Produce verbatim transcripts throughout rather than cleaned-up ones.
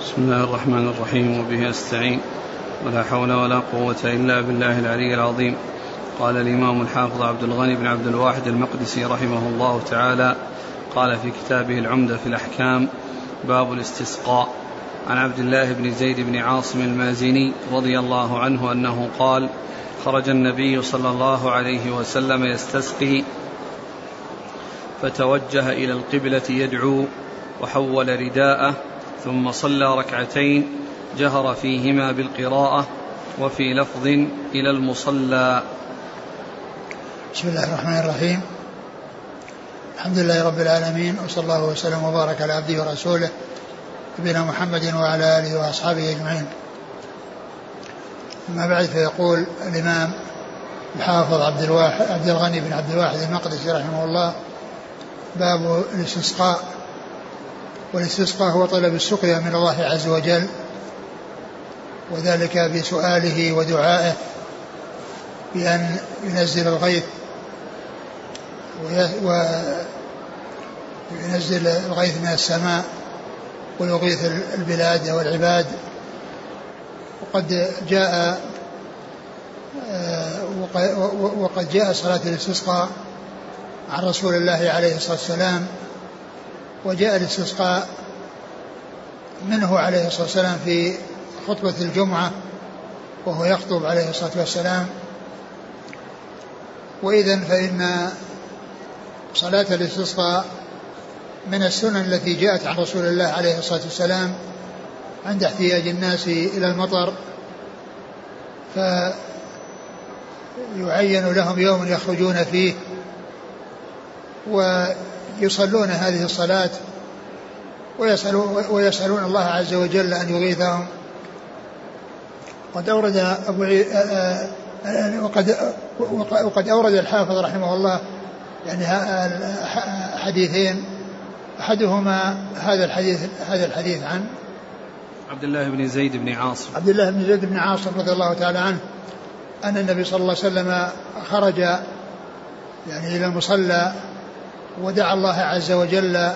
بسم الله الرحمن الرحيم وبه أستعين ولا حول ولا قوة إلا بالله العلي العظيم. قال الإمام الحافظ عبد الغني بن عبد الواحد المقدسي رحمه الله تعالى قال في كتابه العمدة في الأحكام: باب الاستسقاء. عن عبد الله بن زيد بن عاصم المازني رضي الله عنه أنه قال: خرج النبي صلى الله عليه وسلم يستسقي فتوجه إلى القبلة يدعو وحول رداءه ثم صلى ركعتين جهر فيهما بالقراءة وفي لفظ إلى المصلى. بسم الله الرحمن الرحيم. الحمد لله رب العالمين، وصلى الله وسلم وبارك على عبده ورسوله نبينا محمد وعلى آله وأصحابه أجمعين. أما بعد، فيقول الإمام الحافظ عبد الواحد عبد الغني بن عبد الواحد المقدسي رحمه الله: باب الاستسقاء. والاستسقاء هو طلب السقيا من الله عز وجل، وذلك بسؤاله ودعائه بأن ينزل الغيث وينزل الغيث من السماء ويغيث البلاد والعباد. وقد جاء وقد جاء صلاة الاستسقاء عن رسول الله عليه الصلاة والسلام، وجاء الاستسقاء منه عليه الصلاة والسلام في خطبة الجمعة وهو يخطب عليه الصلاة والسلام. وإذن فإن صلاة الاستسقاء من السنن التي جاءت عن رسول الله عليه الصلاة والسلام عند احتياج الناس إلى المطر، فيعين لهم يوم يخرجون فيه ويصلون هذه الصلاة ويسألون الله عز وجل أن يغيثهم. وقد أورد أبو عي... وقد وقد أورد الحافظ رحمه الله يعني حديثين، أحدهما هذا الحديث هذا الحديث عن عبد الله بن زيد بن عاصم عبد الله بن زيد بن عاصم رضي الله تعالى عنه أن النبي صلى الله عليه وسلم خرج يعني إلى المصلى ودعا الله عز وجل،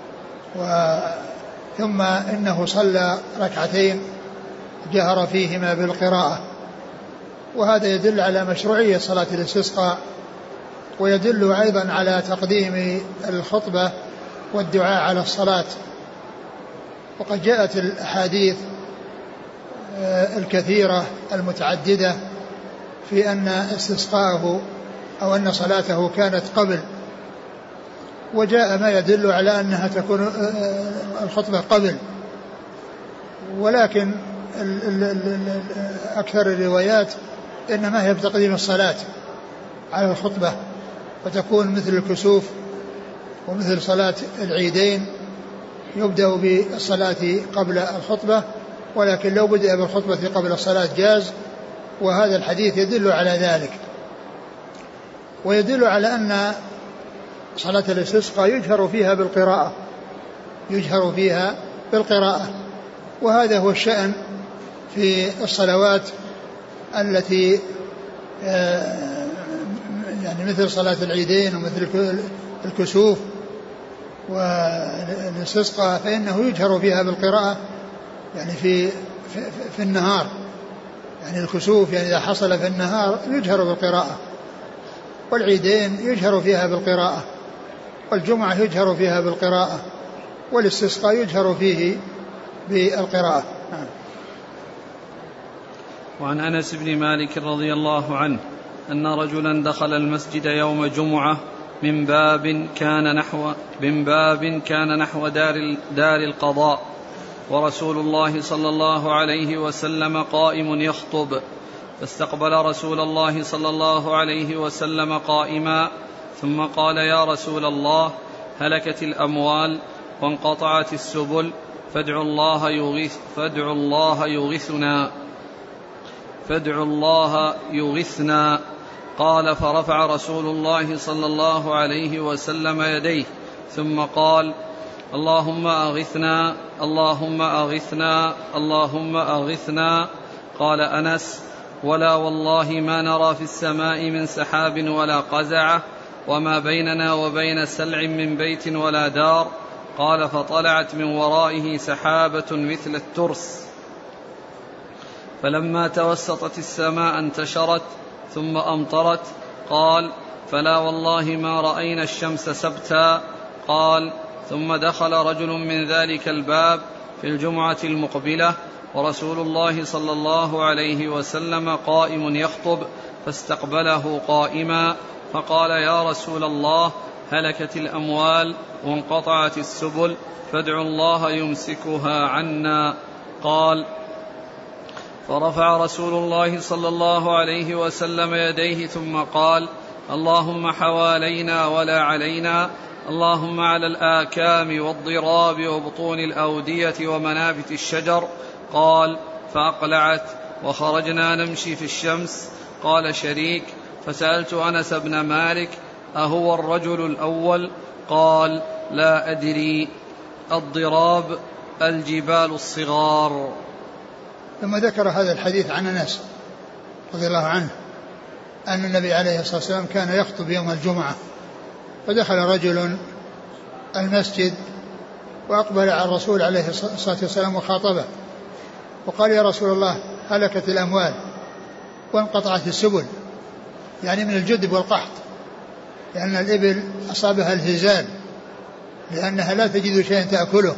ثم إنه صلى ركعتين جهر فيهما بالقراءة، وهذا يدل على مشروعية صلاة الاستسقاء، ويدل أيضا على تقديم الخطبة والدعاء على الصلاة. وقد جاءت الأحاديث الكثيرة المتعددة في أن استسقاءه أو أن صلاته كانت قبل، وجاء ما يدل على أنها تكون الخطبة قبل، ولكن أكثر الروايات إنما هي بتقديم الصلاة على الخطبة، وتكون مثل الكسوف ومثل صلاة العيدين يبدأ بالصلاة قبل الخطبة، ولكن لو بدأ بالخطبة قبل الصلاة جاز، وهذا الحديث يدل على ذلك. ويدل على أن صلاة الاستسقاء يجهر فيها بالقراءة يجهر فيها بالقراءة وهذا هو الشأن في الصلوات التي يعني مثل صلاة العيدين ومثل الكسوف والاستسقاء، فإنه يجهر فيها بالقراءة يعني في في, في النهار. يعني الكسوف يعني إذا حصل في النهار يجهر بالقراءة، والعيدين يجهر فيها بالقراءة، والجمعة يجهر فيها بالقراءة، والاستسقاء يجهر فيه بالقراءة. وعن أنس بن مالك رضي الله عنه أن رجلا دخل المسجد يوم جمعة من باب كان نحو من باب كان نحو دار دار القضاء، ورسول الله صلى الله عليه وسلم قائم يخطب، فاستقبل رسول الله صلى الله عليه وسلم قائما، ثم قال: يا رسول الله، هلكت الأموال وانقطعت السبل، فادعوا الله يغيث فادعوا الله يغيثنا فادعوا الله يغثنا. قال: فرفع رسول الله صلى الله عليه وسلم يديه ثم قال: اللهم أغثنا اللهم أغثنا اللهم أغثنا. قال أنس: ولا والله ما نرى في السماء من سحاب ولا قزعة، وما بيننا وبين سلع من بيت ولا دار، قال فطلعت من ورائه سحابة مثل الترس، فلما توسطت السماء انتشرت ثم أمطرت. قال فلا والله ما رأينا الشمس سبتا. قال ثم دخل رجل من ذلك الباب في الجمعة المقبلة ورسول الله صلى الله عليه وسلم قائم يخطب، فاستقبله قائما فقال يا رسول الله هلكت الأموال وانقطعت السبل فادعوا الله يمسكها عنا. قال فرفع رسول الله صلى الله عليه وسلم يديه ثم قال اللهم حوالينا ولا علينا، اللهم على الآكام والضراب وبطون الأودية ومنابت الشجر. قال فأقلعت وخرجنا نمشي في الشمس. قال شريك فسألت أنس بن مالك أهو الرجل الأول؟ قال لا أدري. الضراب الجبال الصغار. ثم ذكر هذا الحديث عن أنس رضي الله عنه أن النبي عليه الصلاة والسلام كان يخطب يوم الجمعة، فدخل رجل المسجد وأقبل على الرسول عليه الصلاة والسلام وخاطبه وقال يا رسول الله هلكت الأموال وانقطعت السبل، يعني من الجدب والقحط، لأن الإبل أصابها الهزال لأنها لا تجد شيئا تأكله،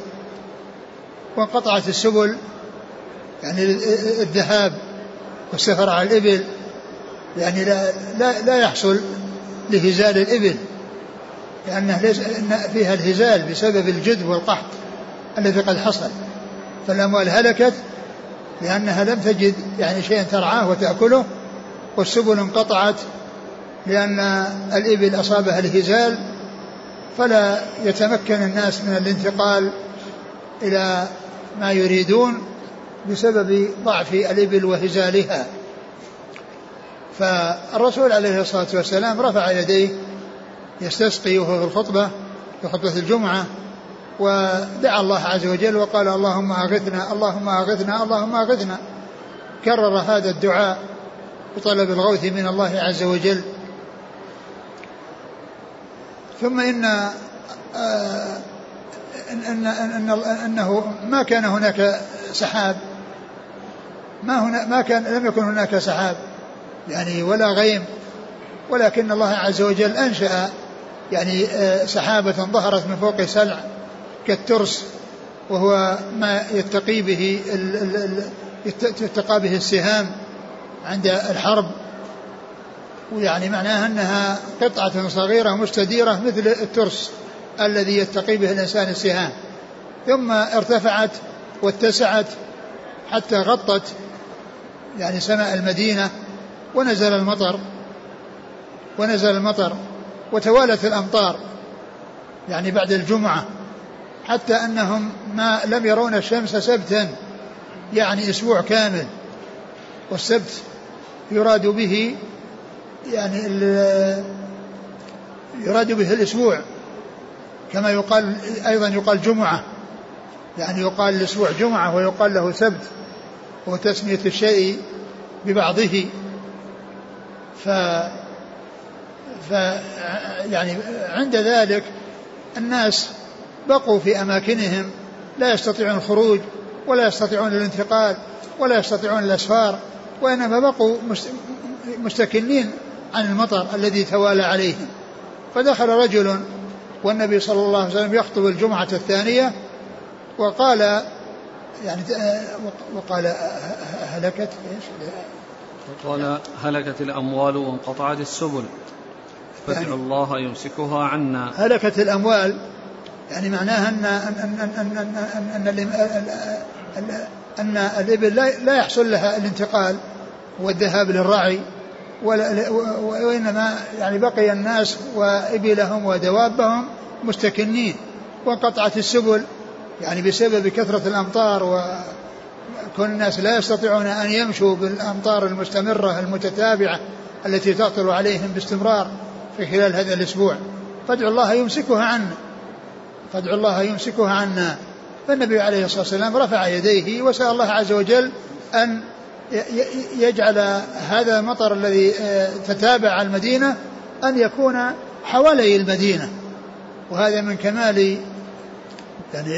وانقطعت السبل يعني الذهاب والسفر على الإبل، يعني لا, لا, لا يحصل لهزال الإبل لأنه ليس فيها الهزال بسبب الجدب والقحط الذي قد حصل، فالأموال هلكت لأنها لم تجد يعني شيئا ترعاه وتأكله، والسبل انقطعت لأن الإبل أصابها الهزال فلا يتمكن الناس من الانتقال إلى ما يريدون بسبب ضعف الإبل وهزالها. فالرسول عليه الصلاة والسلام رفع يديه يستسقي وهو في الخطبة في خطبة الجمعة، ودعا الله عز وجل وقال اللهم أغثنا اللهم أغثنا اللهم أغثنا، كرر هذا الدعاء بطلب الغوث من الله عز وجل. ثم إن آه إن إن أنه ما كان هناك سحاب، ما هنا ما كان لم يكن هناك سحاب يعني ولا غيم، ولكن الله عز وجل أنشأ يعني سحابة ظهرت من فوق سلع كالترس، وهو ما يتقي به يتقى به السهام عند الحرب، ويعني معناها أنها قطعة صغيرة مستديرة مثل الترس الذي يتقي به الإنسان السهام، ثم ارتفعت واتسعت حتى غطت يعني سماء المدينة، ونزل المطر ونزل المطر وتوالت الأمطار يعني بعد الجمعة، حتى أنهم ما لم يرون الشمس سبتا يعني أسبوع كامل، والسبت يراد به يعني يراد به الأسبوع، كما يقال أيضا يقال جمعة، يعني يقال الأسبوع جمعة ويقال له سبت، وتسمية الشيء ببعضه. ف ف يعني عند ذلك الناس بقوا في أماكنهم لا يستطيعون الخروج ولا يستطيعون الانتقال ولا يستطيعون الأسفار، وإنما بقوا مستكنين عن المطر الذي توالى عليهم. فدخل رجل والنبي صلى الله عليه وسلم يخطب الجمعة الثانية وقال يعني وقال هلكت وقال هلكت الأموال وانقطعت السبل فادعوا الله يمسكها عنا. هلكت الأموال يعني معناها أن أن أن أن أن, أن, أن الإبل لا يحصل لها الانتقال والذهاب للرعي، وإنما يعني بقي الناس وإبلهم ودوابهم مستكنين، وانقطعت السبل يعني بسبب كثرة الأمطار، وكل الناس لا يستطيعون أن يمشوا بالأمطار المستمرة المتتابعة التي تهطل عليهم باستمرار في خلال هذا الأسبوع. فادعوا الله يمسكها عنا فادعوا الله يمسكها عنا. فالنبي عليه الصلاة والسلام رفع يديه وسأل الله عز وجل أن يجعل هذا المطر الذي تتابع المدينة أن يكون حوالي المدينة، وهذا من كمال يعني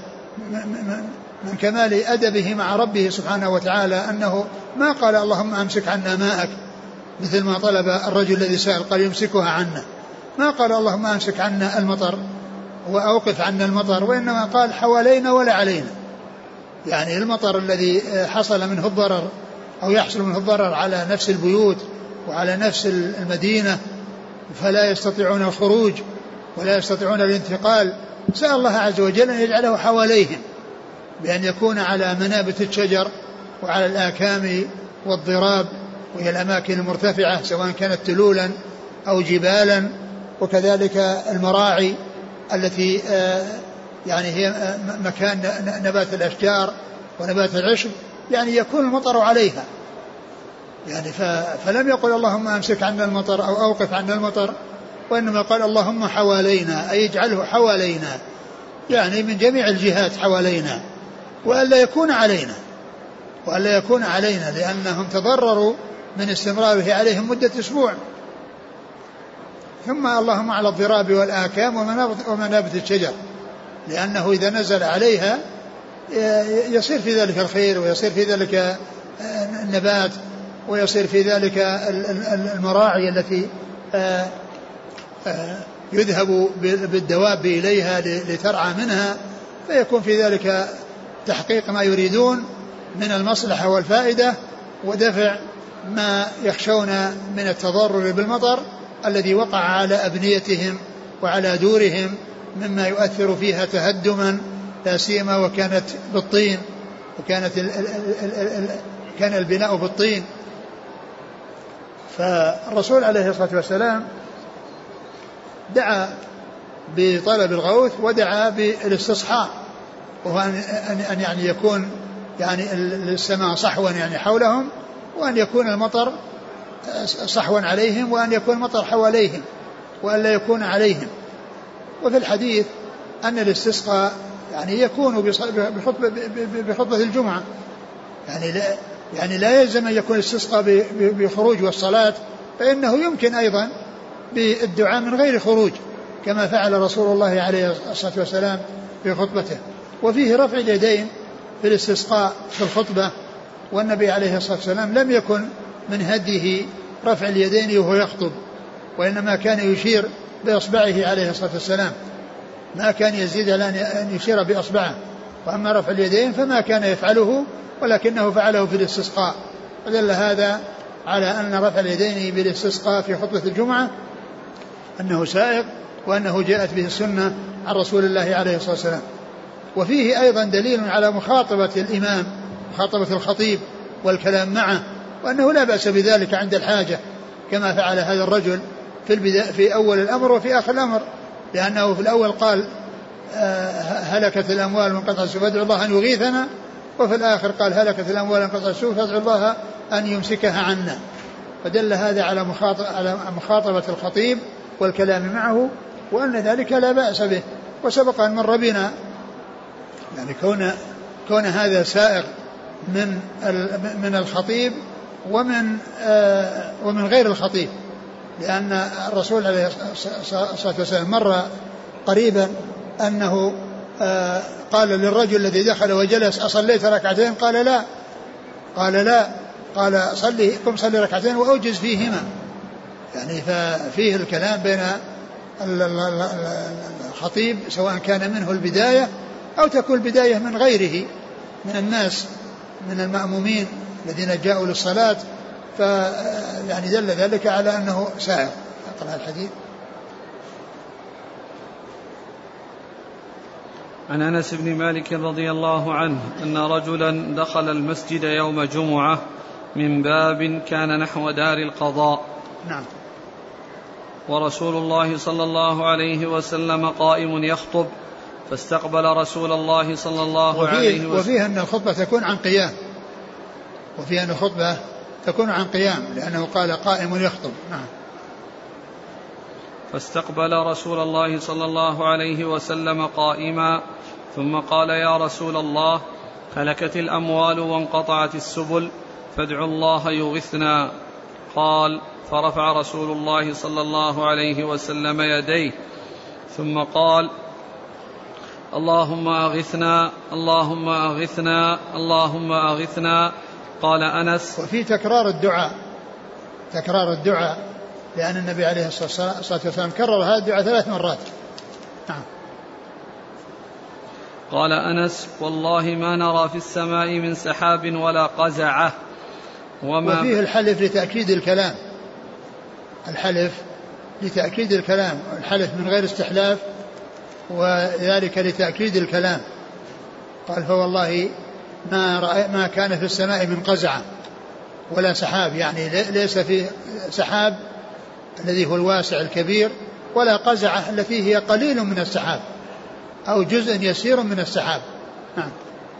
من كمال أدبه مع ربه سبحانه وتعالى أنه ما قال اللهم أمسك عنا ماءك مثل ما طلب الرجل الذي سأل قال يمسكها عنا، ما قال اللهم أمسك عنا المطر وأوقف عنا المطر، وإنما قال حوالينا ولا علينا. يعني المطر الذي حصل منه الضرر أو يحصل منه الضرر على نفس البيوت وعلى نفس المدينة فلا يستطيعون الخروج ولا يستطيعون الانتقال، سأل الله عز وجل أن يجعله حواليهم بأن يكون على منابت الشجر وعلى الآكام والضراب وهي الأماكن المرتفعة سواء كانت تلولا أو جبالا، وكذلك المراعي التي يعني هي مكان نبات الأشجار ونبات العشب، يعني يكون المطر عليها. يعني فلم يقل اللهم أمسك عنا المطر أو أوقف عنا المطر، وإنما قال اللهم حوالينا، أي اجعله حوالينا، يعني من جميع الجهات حوالينا، وألا يكون علينا وألا يكون علينا لأنهم تضرروا من استمراره عليهم مدة أسبوع. ثم اللهم على الضراب والآكام ومنابت الشجر، لأنه إذا نزل عليها يصير في ذلك الخير ويصير في ذلك النبات ويصير في ذلك المراعي التي يذهب بالدواب إليها لترعى منها، فيكون في ذلك تحقيق ما يريدون من المصلحة والفائدة ودفع ما يخشون من التضرر بالمطر الذي وقع على أبنيتهم وعلى دورهم مما يؤثر فيها تهدما، لا سيما وكانت بالطين وكانت ال ال ال ال ال كان البناء بالطين. فالرسول عليه الصلاة والسلام دعا بطلب الغوث ودعا بالاستصحاء، وهو أن يعني يكون يعني السماء صحوا يعني حولهم، وأن يكون المطر صحوا عليهم، وأن يكون المطر حواليهم وأن لا يكون عليهم. وفي الحديث أن الاستسقاء يعني يكون بخطبة, بخطبة الجمعة، يعني لا, يعني لا يلزم أن يكون الاستسقاء بخروج والصلاة، فإنه يمكن أيضا بالدعاء من غير خروج كما فعل رسول الله عليه الصلاة والسلام في خطبته. وفيه رفع اليدين في الاستسقاء في الخطبة، والنبي عليه الصلاة والسلام لم يكن من هديه رفع اليدين وهو يخطب، وإنما كان يشير بأصبعه عليه الصلاة والسلام، ما كان يزيد على أن يشير بأصبعه. وأما رفع اليدين فما كان يفعله ولكنه فعله في الاستسقاء، ودل هذا على أن رفع اليدين بالاستسقاء في خطبة الجمعة أنه سائغ، وأنه جاءت به السنة عن رسول الله عليه الصلاة والسلام. وفيه أيضا دليل على مخاطبة الإمام، مخاطبة الخطيب والكلام معه، وأنه لا بأس بذلك عند الحاجة كما فعل هذا الرجل في, البداية في أول الأمر وفي آخر الأمر، لأنه في الأول قال هلكت الأموال وانقطع السوء فادعوا الله أن يغيثنا، وفي الآخر قال هلكت الأموال وانقطع السوء فادعوا الله أن يمسكها عنا. فدل هذا على مخاطبة الخطيب والكلام معه، وأن ذلك لا بأس به. وسبق أن مر بنا يعني كون كون هذا سائغ من من الخطيب ومن آه ومن غير الخطيب، لأن الرسول عليه الصلاة والسلام مر قريبا أنه آه قال للرجل الذي دخل وجلس أصليت ركعتين؟ قال لا قال لا قال صلي قم صلي ركعتين وأوجز فيهما. يعني ففيه الكلام بين الخطيب سواء كان منه البداية أو تكون البداية من غيره من الناس من المأمومين الذين جاءوا للصلاة، فيعني دل ذلك على أنه سائغ. أقرأ الحديث. عن أنس بن مالك رضي الله عنه أن رجلا دخل المسجد يوم جمعة من باب كان نحو دار القضاء. نعم. ورسول الله صلى الله عليه وسلم قائم يخطب، فاستقبل رسول الله صلى الله عليه وسلم. وفيه أن الخطبة تكون عن قيام، وفيه أن الخطبة تكون عن قيام لأنه قال قائم يخطب. نعم. فاستقبل رسول الله صلى الله عليه وسلم قائما، ثم قال يا رسول الله هلكت الأموال وانقطعت السبل فادعوا الله يغثنا. قال فرفع رسول الله صلى الله عليه وسلم يديه ثم قال اللهم أغثنا اللهم أغثنا اللهم أغثنا. قال أنس: وفي تكرار الدعاء تكرار الدعاء لأن النبي عليه الصلاة والسلام كرر هذا الدعاء ثلاث مرات. نعم. قال أنس: والله ما نرى في السماء من سحاب ولا قزعة. وما وفيه الحلف لتأكيد الكلام الحلف لتأكيد الكلام الحلف من غير استحلاف، وذلك لتأكيد الكلام. قال: فوالله ما, رأي ما كان في السماء من قزعة ولا سحاب، يعني ليس في سحاب الذي هو الواسع الكبير، ولا قزعة التي هي قليل من السحاب أو جزء يسير من السحاب. نعم.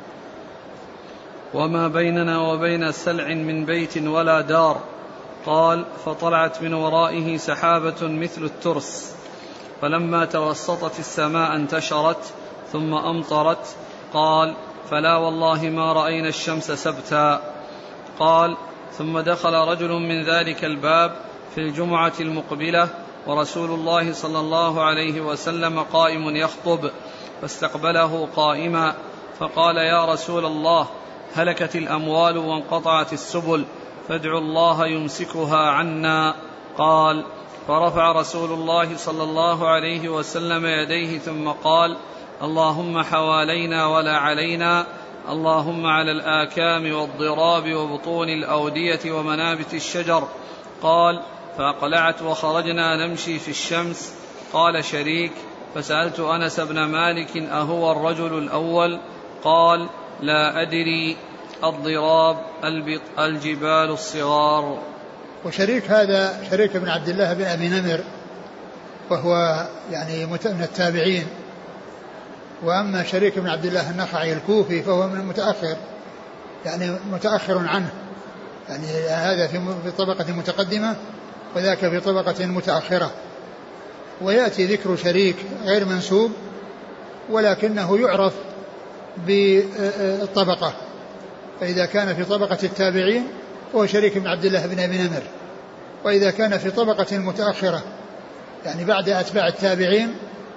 وما بيننا وبين سلع من بيت ولا دار. قال: فطلعت من ورائه سحابة مثل الترس، فلما توسطت السماء انتشرت ثم أمطرت. قال: فلا والله ما رأينا الشمس سبتا. قال: ثم دخل رجل من ذلك الباب في الجمعة المقبلة ورسول الله صلى الله عليه وسلم قائم يخطب، فاستقبله قائما فقال: يا رسول الله، هلكت الأموال وانقطعت السبل، فادعوا الله يمسكها عنا. قال: فرفع رسول الله صلى الله عليه وسلم يديه ثم قال: اللهم حوالينا ولا علينا، اللهم على الآكام والضراب وبطون الأودية ومنابت الشجر. قال: فأقلعت وخرجنا نمشي في الشمس. قال شريك: فسألت أنس بن مالك: أهو الرجل الأول؟ قال: لا أدري. الضراب الجبال الصغار. وشريك هذا شريك بن عبد الله بن أبي نمر، وهو يعني من التابعين. وأما شريك بن عبد الله النخعي الكوفي فهو من المتأخر، يعني متأخر عنه، يعني هذا في طبقة متقدمة وذاك في طبقة متأخرة. ويأتي ذكر شريك غير منسوب ولكنه يعرف بالطبقة، فإذا كان في طبقة التابعين فهو شريك بن عبد الله بن أبي نمر، وإذا كان في طبقة متأخرة يعني بعد أتباع التابعين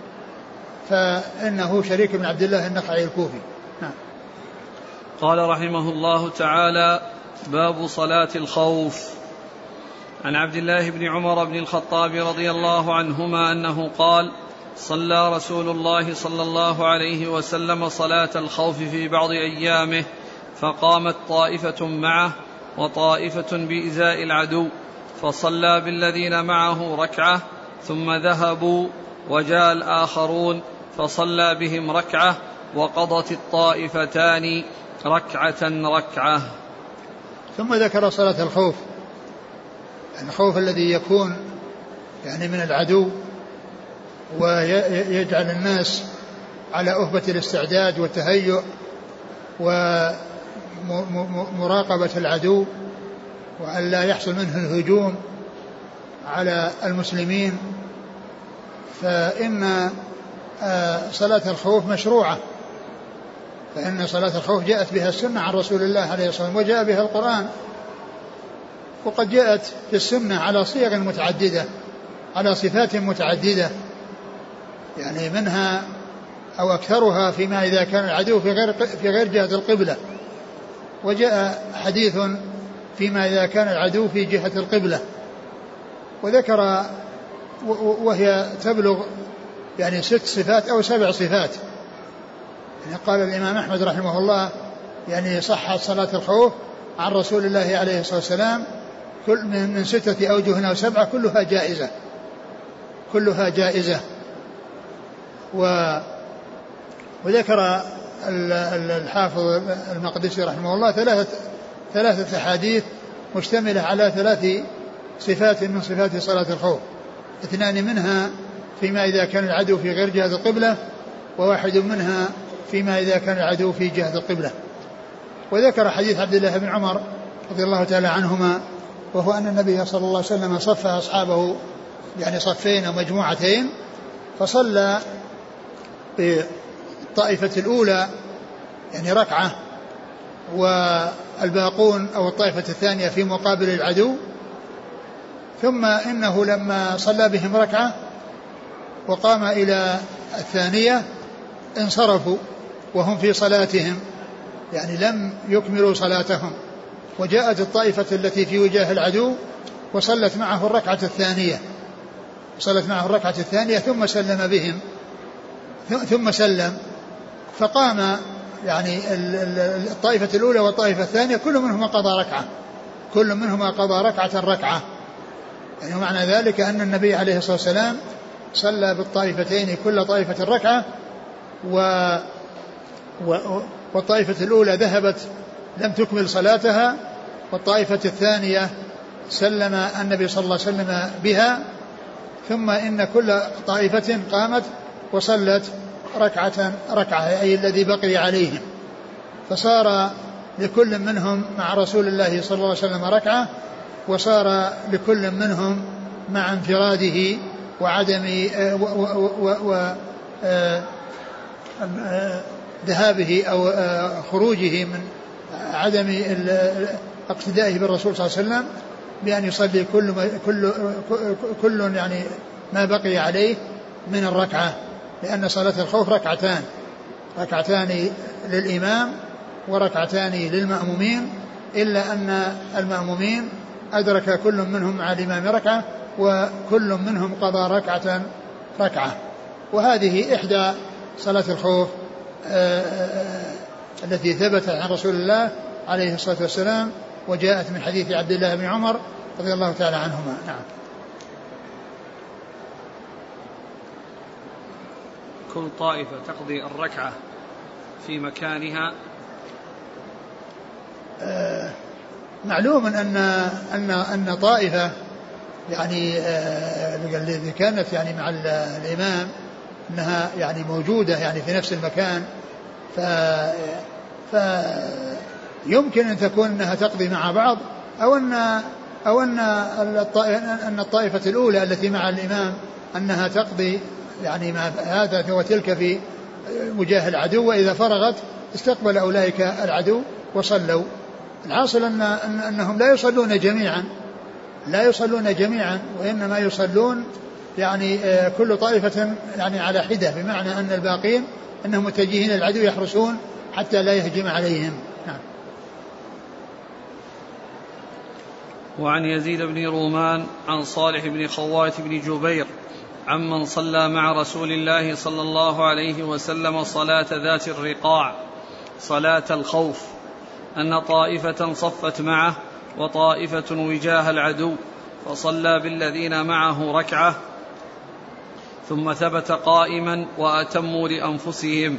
فإنه شريك بن عبد الله النخعي الكوفي. نعم. قال رحمه الله تعالى: باب صلاة الخوف. عن عبد الله بن عمر بن الخطاب رضي الله عنهما أنه قال: صلى رسول الله صلى الله عليه وسلم صلاة الخوف في بعض أيامه، فقامت طائفة معه وطائفة بإزاء العدو، فصلى بالذين معه ركعة ثم ذهبوا، وجاء الآخرون فصلى بهم ركعة، وقضت الطائفتان ركعة ركعة. ثم ذكر صلاة الخوف، يعني الخوف الذي يكون يعني من العدو ويجعل الناس على أهبة الاستعداد والتهيؤ ومراقبة العدو وأن لا يحصل منه الهجوم على المسلمين. فإن صلاة الخوف مشروعة، فإن صلاة الخوف جاءت بها السنة عن رسول الله عليه الصلاة والسلام وجاء بها القرآن، وقد جاءت في السنة على صيغ متعددة على صفات متعددة، يعني منها أو أكثرها فيما إذا كان العدو في غير في غير جهة القبلة، وجاء حديث فيما إذا كان العدو في جهة القبلة، وذكر وهي تبلغ يعني ست صفات أو سبع صفات. يعني قال الإمام أحمد رحمه الله يعني صحت صلاة الخوف عن رسول الله عليه الصلاة والسلام كل من ستة أوجه أو سبعة كلها جائزة كلها جائزة و وذكر الحافظ المقدسي رحمه الله ثلاثة ثلاثة أحاديث مشتملة على ثلاث صفات من صفات صلاة الخوف، اثنان منها فيما إذا كان العدو في غير جهة القبلة، وواحد منها فيما إذا كان العدو في جهة القبلة. وذكر حديث عبد الله بن عمر رضي الله تعالى عنهما، وهو أن النبي صلى الله عليه وسلم صف أصحابه يعني صفين أو مجموعتين، فصلى بالطائفة الأولى يعني ركعة، والباقون أو الطائفة الثانية في مقابل العدو، ثم إنه لما صلى بهم ركعة وقام إلى الثانية انصرفوا وهم في صلاتهم، يعني لم يكملوا صلاتهم، وجاءت الطائفة التي في وجاه العدو وصلت معه الركعة الثانية صلت معه الركعة الثانية ثم سلم بهم ثم سلم، فقام يعني الطائفة الأولى والطائفة الثانية كل منهما قضى ركعة كل منهما قضى ركعة ركعة يعني معنى ذلك أن النبي عليه الصلاة والسلام صلى بالطائفتين كل طائفة ركعة، و والطائفة الأولى ذهبت لم تكمل صلاتها، والطائفة الثانية سلم النبي صلى الله عليه وسلم بها، ثم إن كل طائفة قامت وصلت ركعة ركعة أي الذي بقي عليهم، فصار لكل منهم مع رسول الله صلى الله عليه وسلم ركعة، وصار لكل منهم مع انفراده وعدم ذهابه أو خروجه من عدم اقتدائه بالرسول صلى الله عليه وسلم بأن يصلي كل كل كل يعني ما بقي عليه من الركعة، لأن صلاة الخوف ركعتان ركعتان للإمام وركعتان للمأمومين، إلا أن المأمومين أدرك كل منهم مع الإمام ركعة وكل منهم قضى ركعة ركعة. وهذه إحدى صلاة الخوف التي ثبتت عن رسول الله عليه الصلاة والسلام، وجاءت من حديث عبد الله بن عمر رضي الله تعالى عنهما. نعم. كل طائفة تقضي الركعة في مكانها. آه معلوم أن أن أن طائفة يعني التي آه كانت يعني مع الإمام أنها يعني موجودة يعني في نفس المكان، ف فيمكن أن تكون أنها تقضي مع بعض، أو أن أو أن أن الطائفة الأولى التي مع الإمام أنها تقضي يعني مع هذا وتلك في وجاه العدو، وإذا فرغت استقبل أولئك العدو وصلوا. الحاصل أن أنهم لا يصلون جميعا لا يصلون جميعا وإنما يصلون يعني كل طائفة يعني على حدة، بمعنى أن الباقين أنهم متجهين العدو يحرسون حتى لا يهجم عليهم. نعم. وعن يزيد بن رومان عن صالح بن خوات بن جبير عمن صلى مع رسول الله صلى الله عليه وسلم صلاة ذات الرقاع صلاة الخوف أن طائفة صفت معه وطائفة وجاه العدو، فصلى بالذين معه ركعة ثم ثبت قائما وأتموا لأنفسهم،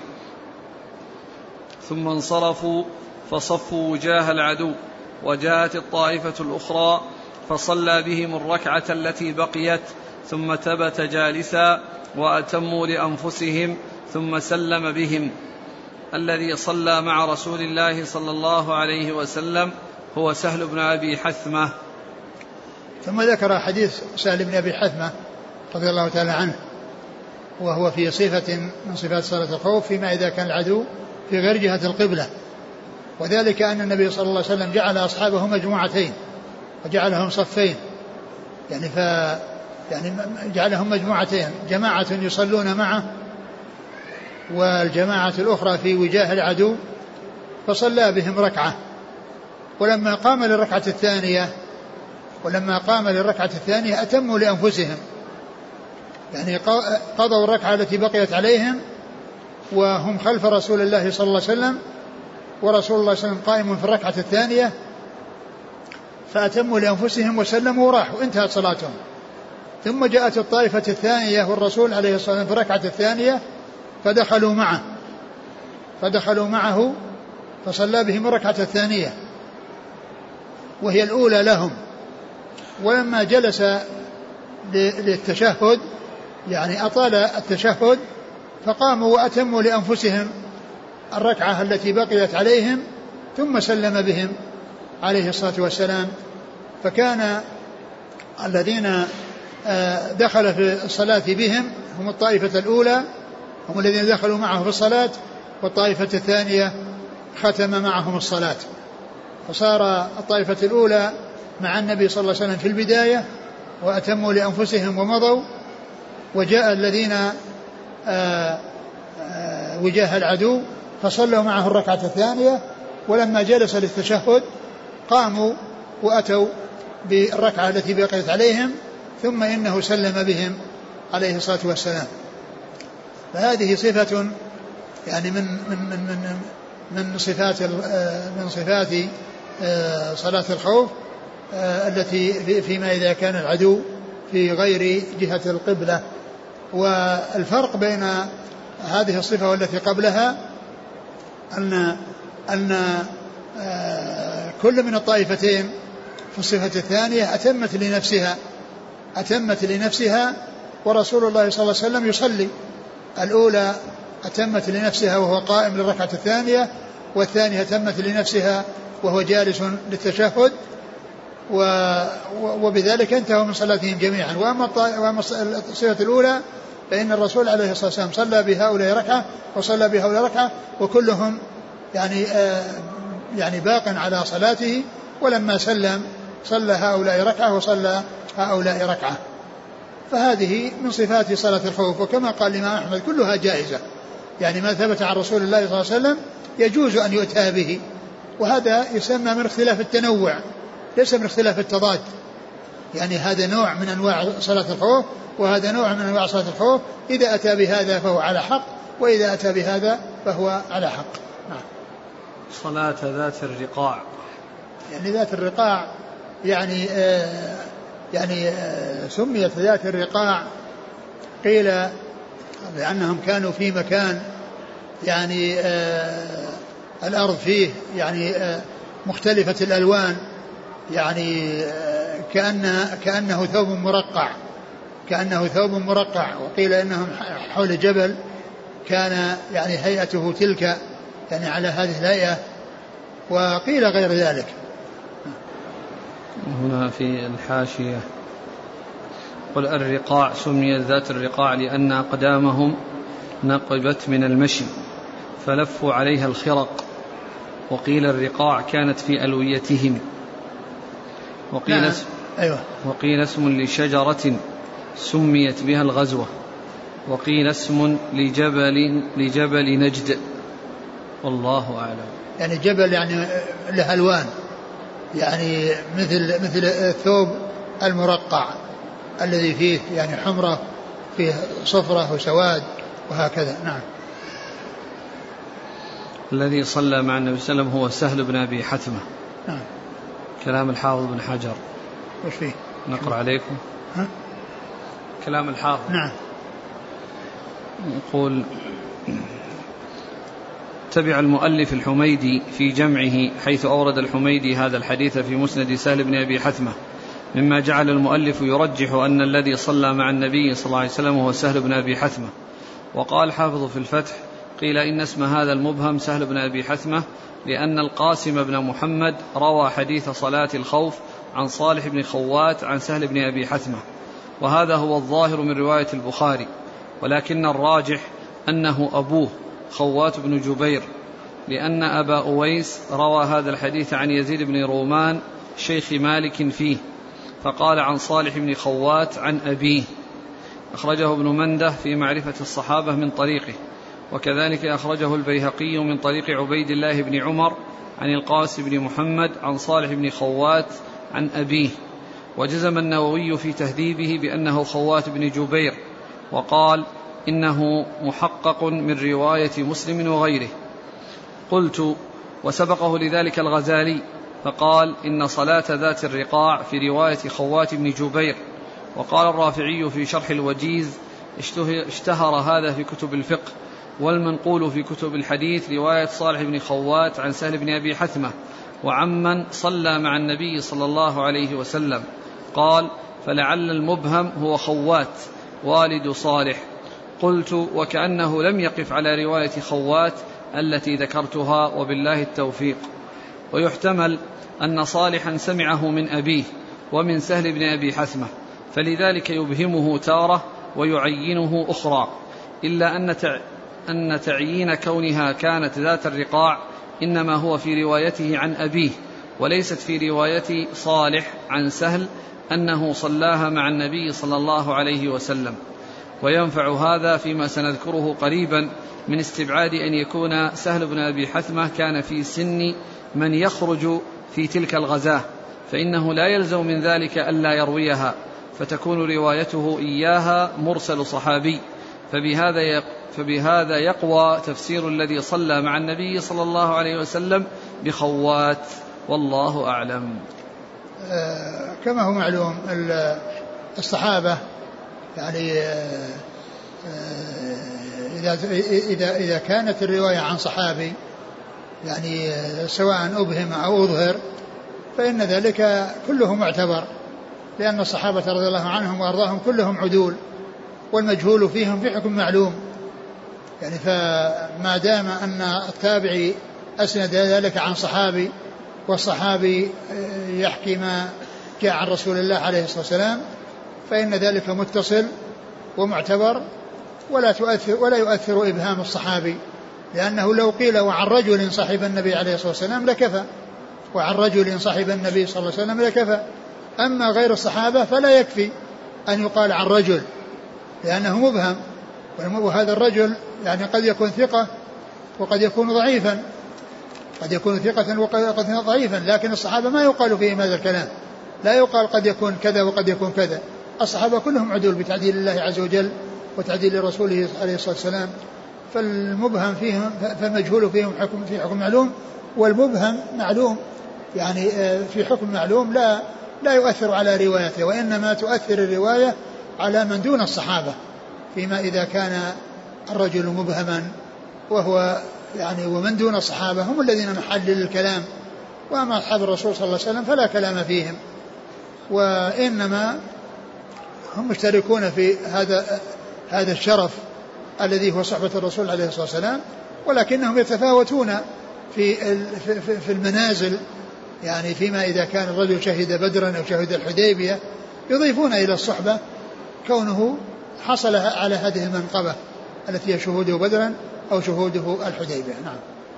ثم انصرفوا فصفوا وجاه العدو، وجاءت الطائفة الأخرى فصلى بهم الركعة التي بقيت ثم ثبت جالسا وأتموا لأنفسهم ثم سلم بهم. الذي صلى مع رسول الله صلى الله عليه وسلم هو سهل بن أبي حثمة. ثم ذكر حديث سهل بن أبي حثمة رضي الله تعالى عنه، وهو في صفة من صفات صلاة الخوف فيما إذا كان العدو في غير جهة القبلة، وذلك أن النبي صلى الله عليه وسلم جعل أصحابه مجموعتين وجعلهم صفين، يعني ف يعني جعلهم مجموعتين، جماعة يصلون معه والجماعة الأخرى في وجاه العدو، فصلى بهم ركعة، ولما قام للركعة الثانية ولما قام للركعة الثانية أتموا لأنفسهم، يعني قضوا الركعة التي بقيت عليهم وهم خلف رسول الله صلى الله عليه وسلم، ورسول الله صلى الله عليه وسلم قائم في الركعة الثانية، فأتموا لأنفسهم وسلموا وراحوا، انتهت صلاتهم. ثم جاءت الطائفة الثانية والرسول عليه الصلاة والسلام في الركعة الثانية فدخلوا معه فدخلوا معه فصلى بهم الركعة الثانية وهي الأولى لهم، ولما جلس للتشهد يعني أطال التشهد فقاموا وأتموا لأنفسهم الركعة التي بقيت عليهم ثم سلم بهم عليه الصلاة والسلام. فكان الذين دخل في الصلاة بهم هم الطائفة الأولى، هم الذين دخلوا معه في الصلاة، والطائفة الثانية ختم معهم الصلاة، فصار الطائفة الأولى مع النبي صلى الله عليه وسلم في البداية وأتموا لأنفسهم ومضوا، وجاء الذين وجاه العدو فصلوا معه الركعة الثانية، ولما جلس للتشهد قاموا وأتوا بالركعة التي بقيت عليهم، ثم إنه سلم بهم عليه الصلاة والسلام. فهذه صفة يعني من من من من, من صفات من صفات صلاة الخوف التي فيما إذا كان العدو في غير جهة القبلة. والفرق بين هذه الصفة والتي قبلها أن أن كل من الطائفتين في الصفة الثانية أتمت لنفسها أتمت لنفسها ورسول الله صلى الله عليه وسلم يصلي. الأولى أتمت لنفسها وهو قائم للركعة الثانية، والثانية أتمت لنفسها وهو جالس للتشهد، وبذلك انتهوا من صلاتهم جميعا. وأما الصفة الأولى فإن الرسول عليه الصلاة والسلام صلى بهؤلاء ركعة وصلى بهؤلاء ركعة، وكلهم يعني آه يعني باق على صلاته، ولما سلم صلى هؤلاء ركعة وصلى هؤلاء ركعة. فهذه من صفات صلاة الخوف. وكما قال الإمام أحمد كلها جائزة، يعني ما ثبت عن رسول الله صلى الله عليه وسلم يجوز أن يؤتى به، وهذا يسمى من اختلاف التنوع ليس من اختلاف التضاد. يعني هذا نوع من أنواع صلاة الخوف وهذا نوع من أنواع صلاة الخوف، إذا أتى بهذا فهو على حق، وإذا أتى بهذا فهو على حق. نعم. صلاة ذات الرقاع، يعني ذات الرقاع يعني آه يعني آه سميت ذات الرقاع قيل لأنهم كانوا في مكان يعني آه الأرض فيه يعني آه مختلفة الألوان، يعني آه كأن كأنه ثوب مرقع كأنه ثوب مرقع وقيل إنهم حول جبل كان يعني هيئته تلك يعني على هذه الهيئة، وقيل غير ذلك. هنا في الحاشية قل الرقاع سميت ذات الرقاع لأن أقدامهم نقبت من المشي فلفوا عليها الخرق، وقيل الرقاع كانت في ألويتهم، وقيل, نعم. اسم أيوة. وقيل اسم لشجرة سميت بها الغزوة، وقيل اسم لجبل لجبل نجد، والله أعلم. يعني جبل يعني له ألوان، يعني مثل مثل الثوب المرقع الذي فيه يعني حمرة فيه صفرة وسواد وهكذا. نعم. الذي صلى مع النبي صلى الله عليه وسلم هو سهل بن أبي حتمة. نعم. كلام الحافظ بن حجر. وش فيه؟ نقرأ عليكم. ها؟ كلام الحافظ. نعم. يقول تبع المؤلف الحميدي في جمعه حيث أورد الحميدي هذا الحديث في مسند سهل بن أبي حتمة، مما جعل المؤلف يرجح أن الذي صلى مع النبي صلى الله عليه وسلم هو سهل بن أبي حتمة. وقال حافظ في الفتح قيل إن اسم هذا المبهم سهل بن أبي حتمة لأن القاسم بن محمد روى حديث صلاة الخوف عن صالح بن خوات عن سهل بن أبي حتمة، وهذا هو الظاهر من رواية البخاري، ولكن الراجح أنه أبوه خوات بن جبير، لأن أبا أويس روى هذا الحديث عن يزيد بن رومان شيخ مالك فيه، فقال عن صالح بن خوات عن أبيه. أخرجه ابن منده في معرفة الصحابة من طريقه، وكذلك أخرجه البيهقي من طريق عبيد الله بن عمر عن القاسم بن محمد عن صالح بن خوات عن أبيه. وجزم النووي في تهذيبه بأنه خوات بن جبير، وقال إنه محقق من رواية مسلم وغيره. قلت وسبقه لذلك الغزالي فقال إن صلاة ذات الرقاع في رواية خوات بن جبير. وقال الرافعي في شرح الوجيز اشتهر هذا في كتب الفقه، والمنقول في كتب الحديث رواية صالح بن خوات عن سهل بن أبي حتمة وعمن صلى مع النبي صلى الله عليه وسلم. قال فلعل المبهم هو خوات والد صالح. قلت وكأنه لم يقف على رواية خوات التي ذكرتها وبالله التوفيق. ويحتمل أن صالحا سمعه من أبيه ومن سهل بن أبي حتمة، فلذلك يبهمه تارة ويعينه أخرى، إلا أن أن تعيين كونها كانت ذات الرقاع إنما هو في روايته عن أبيه، وليست في رواية صالح عن سهل أنه صلاها مع النبي صلى الله عليه وسلم. وينفع هذا فيما سنذكره قريبا من استبعاد أن يكون سهل بن أبي حثمة كان في سن من يخرج في تلك الغزاة، فإنه لا يلزم من ذلك ألا يرويها، فتكون روايته إياها مرسل صحابي، فبهذا فبهذا يقوى تفسير الذي صلى مع النبي صلى الله عليه وسلم بخوات، والله أعلم. آه كما هو معلوم الصحابة يعني آه إذا إذا إذا كانت الرواية عن صحابي يعني سواء أبهم أو أظهر فإن ذلك كله معتبر، لأن الصحابة رضي الله عنهم وأرضاهم كلهم عدول، والمجهول فيهم في حكم معلوم. يعني فما دام أن التابعي أسند ذلك عن صحابي والصحابي يحكي ما جاء عن رسول الله عليه الصلاة والسلام فإن ذلك متصل ومعتبر، ولا تؤثر ولا يؤثر إبهام الصحابي، لأنه لو قيل وعن رجل صاحب النبي عليه الصلاة والسلام لكفى، وعن رجل صاحب النبي صلى الله عليه وسلم لكفى. أما غير الصحابة فلا يكفي أن يقال عن رجل لأنه مبهم، وهذا الرجل يعني قد يكون ثقة وقد يكون ضعيفا، قد يكون ثقة وقد يكون ضعيفا، لكن الصحابة ما يقال فيهم هذا الكلام، لا يقال قد يكون كذا وقد يكون كذا. الصحابة كلهم عدول بتعديل الله عز وجل وتعديل رسوله عليه الصلاة والسلام، فالمبهم فيهم فالمجهول فيهم حكم في حكم معلوم، والمبهم معلوم يعني في حكم معلوم لا لا يؤثر على روايته، وإنما تؤثر الرواية على من دون الصحابة، فيما إذا كان الرجل مبهما وهو يعني ومن دون الصحابة هم الذين محل الكلام، وأما أصحاب الرسول صلى الله عليه وسلم فلا كلام فيهم، وإنما هم مشتركون في هذا هذا الشرف الذي هو صحبة الرسول عليه الصلاة والسلام، ولكنهم يتفاوتون في في المنازل، يعني فيما إذا كان الرجل شهد بدرا أو شهد الحديبية يضيفون إلى الصحبة كونه حصل على هذه المنقبة التي هي شهوده بدرا أو شهوده الحديبية. نعم.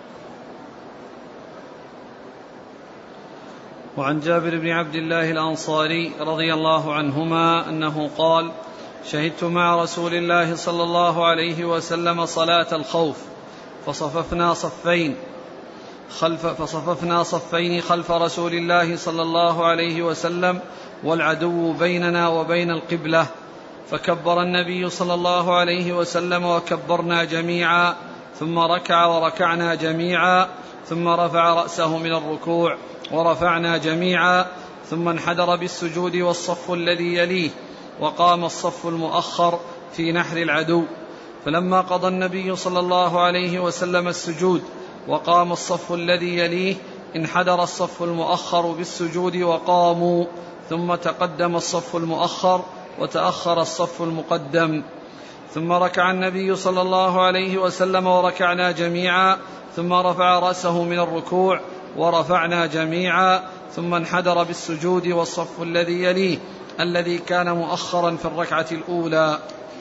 وعن جابر بن عبد الله الأنصاري رضي الله عنهما أنه قال: شهدت مع رسول الله صلى الله عليه وسلم صلاة الخوف فصففنا صفين خلف فصففنا صفين خلف رسول الله صلى الله عليه وسلم والعدو بيننا وبين القبلة، فكبر النبي صلى الله عليه وسلم وكبرنا جميعا، ثم ركع وركعنا جميعا، ثم رفع رأسه من الركوع ورفعنا جميعا، ثم انحدر بالسجود والصف الذي يليه، وقام الصف المؤخر في نحر العدو. فلما قضى النبي صلى الله عليه وسلم السجود وقام الصف الذي يليه انحدر الصف المؤخر بالسجود وقاموا، ثم تقدم الصف المؤخر وتأخر الصف المقدم، ثم ركع النبي صلى الله عليه وسلم وركعنا جميعا، ثم رفع رأسه من الركوع ورفعنا جميعا، ثم انحدر بالسجود والصف الذي يليه الذي كان مؤخرا في الركعة الأولى،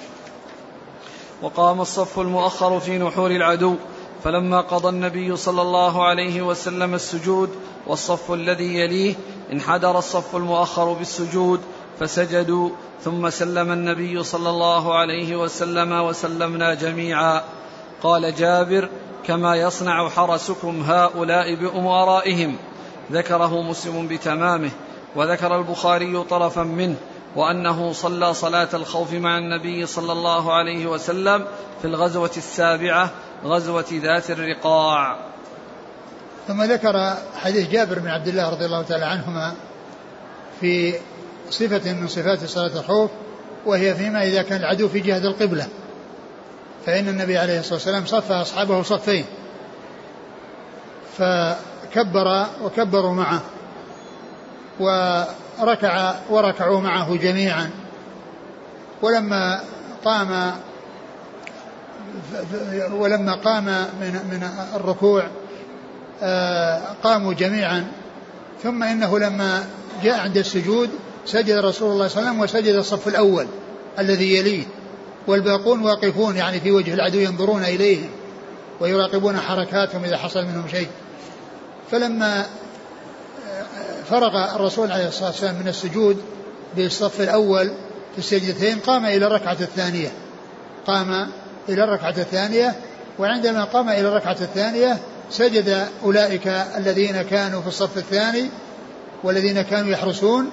وقام الصف المؤخر في نحور العدو. فلما قضى النبي صلى الله عليه وسلم السجود والصف الذي يليه انحدر الصف المؤخر بالسجود فسجدوا، ثم سلم النبي صلى الله عليه وسلم وسلمنا جميعا. قال جابر: كما يصنع حرسكم هؤلاء بأمرائهم. ذكره مسلم بتمامه، وذكر البخاري طرفا منه، وأنه صلى صلاة الخوف مع النبي صلى الله عليه وسلم في الغزوة السابعة غزوة ذات الرقاع. ثم ذكر حديث جابر بن عبد الله رضي الله تعالى عنهما في صفة من صفات صلاة الخوف، وهي فيما إذا كان العدو في جهة القبلة، فإن النبي عليه الصلاة والسلام صف أصحابه صفين، فكبر وكبروا معه، وركع وركعوا معه جميعا، ولما قام ولما قام من من الركوع قاموا جميعا، ثم إنه لما جاء عند السجود سجد رسول الله صلى الله عليه وسلم وسجد الصف الأول الذي يليه، والباقون واقفون يعني في وجه العدو ينظرون إليهم ويراقبون حركاتهم إذا حصل منهم شيء. فلما فرغ الرسول عليه الصلاة والسلام من السجود بالصف الأول في السجدتين قام إلى الركعة الثانية، قام إلى الركعة الثانية، وعندما قام إلى الركعة الثانية سجد أولئك الذين كانوا في الصف الثاني والذين كانوا يحرسون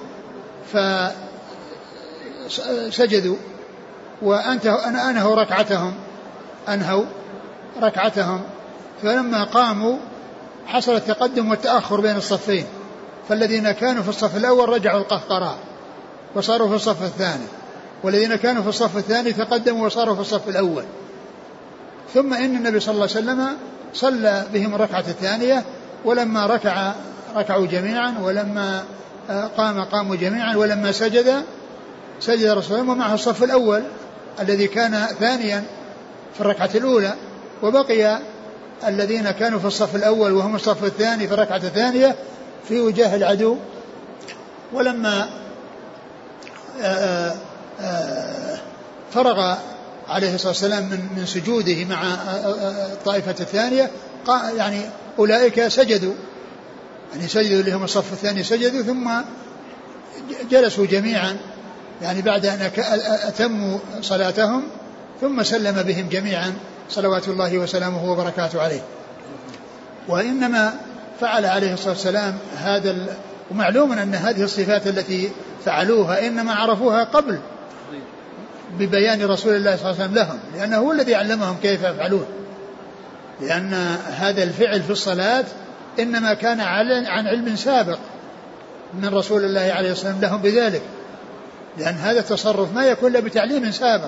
فسجدوا وأنهوا أنهوا ركعتهم أنهوا ركعتهم فلما قاموا حصل التقدم والتأخر بين الصفين، فالذين كانوا في الصف الأول رجعوا القهقراء وصاروا في الصف الثاني، والذين كانوا في الصف الثاني تقدموا وصاروا في الصف الأول. ثم إن النبي صلى الله عليه وسلم صلى بهم الركعة الثانية، ولما ركع ركعوا جميعا، ولما قام قاموا جميعا، ولما سجد سجد رسول الله ومعه الصف الأول الذي كان ثانيا في الركعة الأولى، وبقي الذين كانوا في الصف الأول وهم الصف الثاني في الركعة الثانية في وجاه العدو. ولما آآ آآ فرغ عليه الصلاة والسلام من, من سجوده مع الطائفة الثانية يعني أولئك سجدوا يعني سجدوا لهم الصف الثاني سجدوا، ثم جلسوا جميعا يعني بعد أن أتموا صلاتهم، ثم سلم بهم جميعا صلوات الله وسلامه وبركاته عليه. وإنما فعل عليه الصلاة والسلام هذا، ومعلوم أن هذه الصفات التي فعلوها إنما عرفوها قبل ببيان رسول الله صلى الله عليه وسلم لهم، لأنه هو الذي علمهم كيف يفعلون، لأن هذا الفعل في الصلاة إنما كان عن علم سابق من رسول الله عليه الصلاة والسلام لهم بذلك، لأن هذا التصرف ما يكون إلا بتعليم سابق.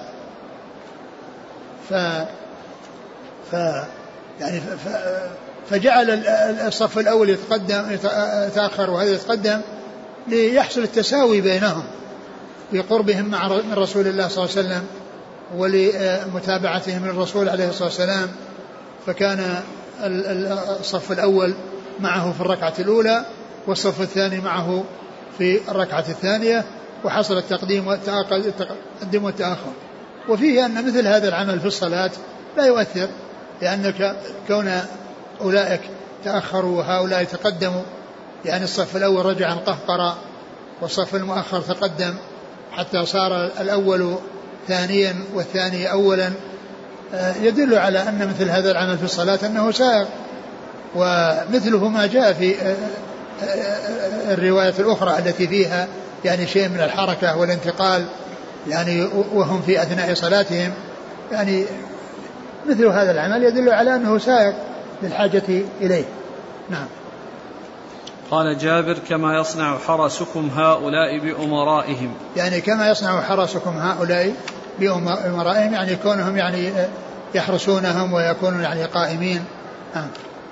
ف ف يعني ف فجعل الصف الأول يتقدم يتأخر وهذا يتقدم ليحصل التساوي بينهم بقربهم مع من رسول الله صلى الله عليه وسلم ولمتابعتهم للرسول عليه الصلاة والسلام. فكان الصف الأول معه في الركعة الأولى والصف الثاني معه في الركعة الثانية، وحصل التقديم والتقدم والتأخر. وفيه أن مثل هذا العمل في الصلاة لا يؤثر، لأنك كون أولئك تأخروا وهؤلاء تقدموا، يعني الصف الأول رجع القهقرة والصف المؤخر تقدم حتى صار الأول ثانيا والثاني أولا، يدل على أن مثل هذا العمل في الصلاة أنه سائغ. ومثله ما جاء في الرواية الأخرى التي فيها يعني شيء من الحركة والانتقال يعني وهم في أثناء صلاتهم، يعني مثل هذا العمل يدل على أنه سائغ للحاجة إليه. نعم. قال جابر: كما يصنع حرسكم هؤلاء بأمرائهم، يعني كما يصنع حرسكم هؤلاء بأمرائهم، يعني كونهم يعني يحرسونهم ويكونون يعني قائمين. آه.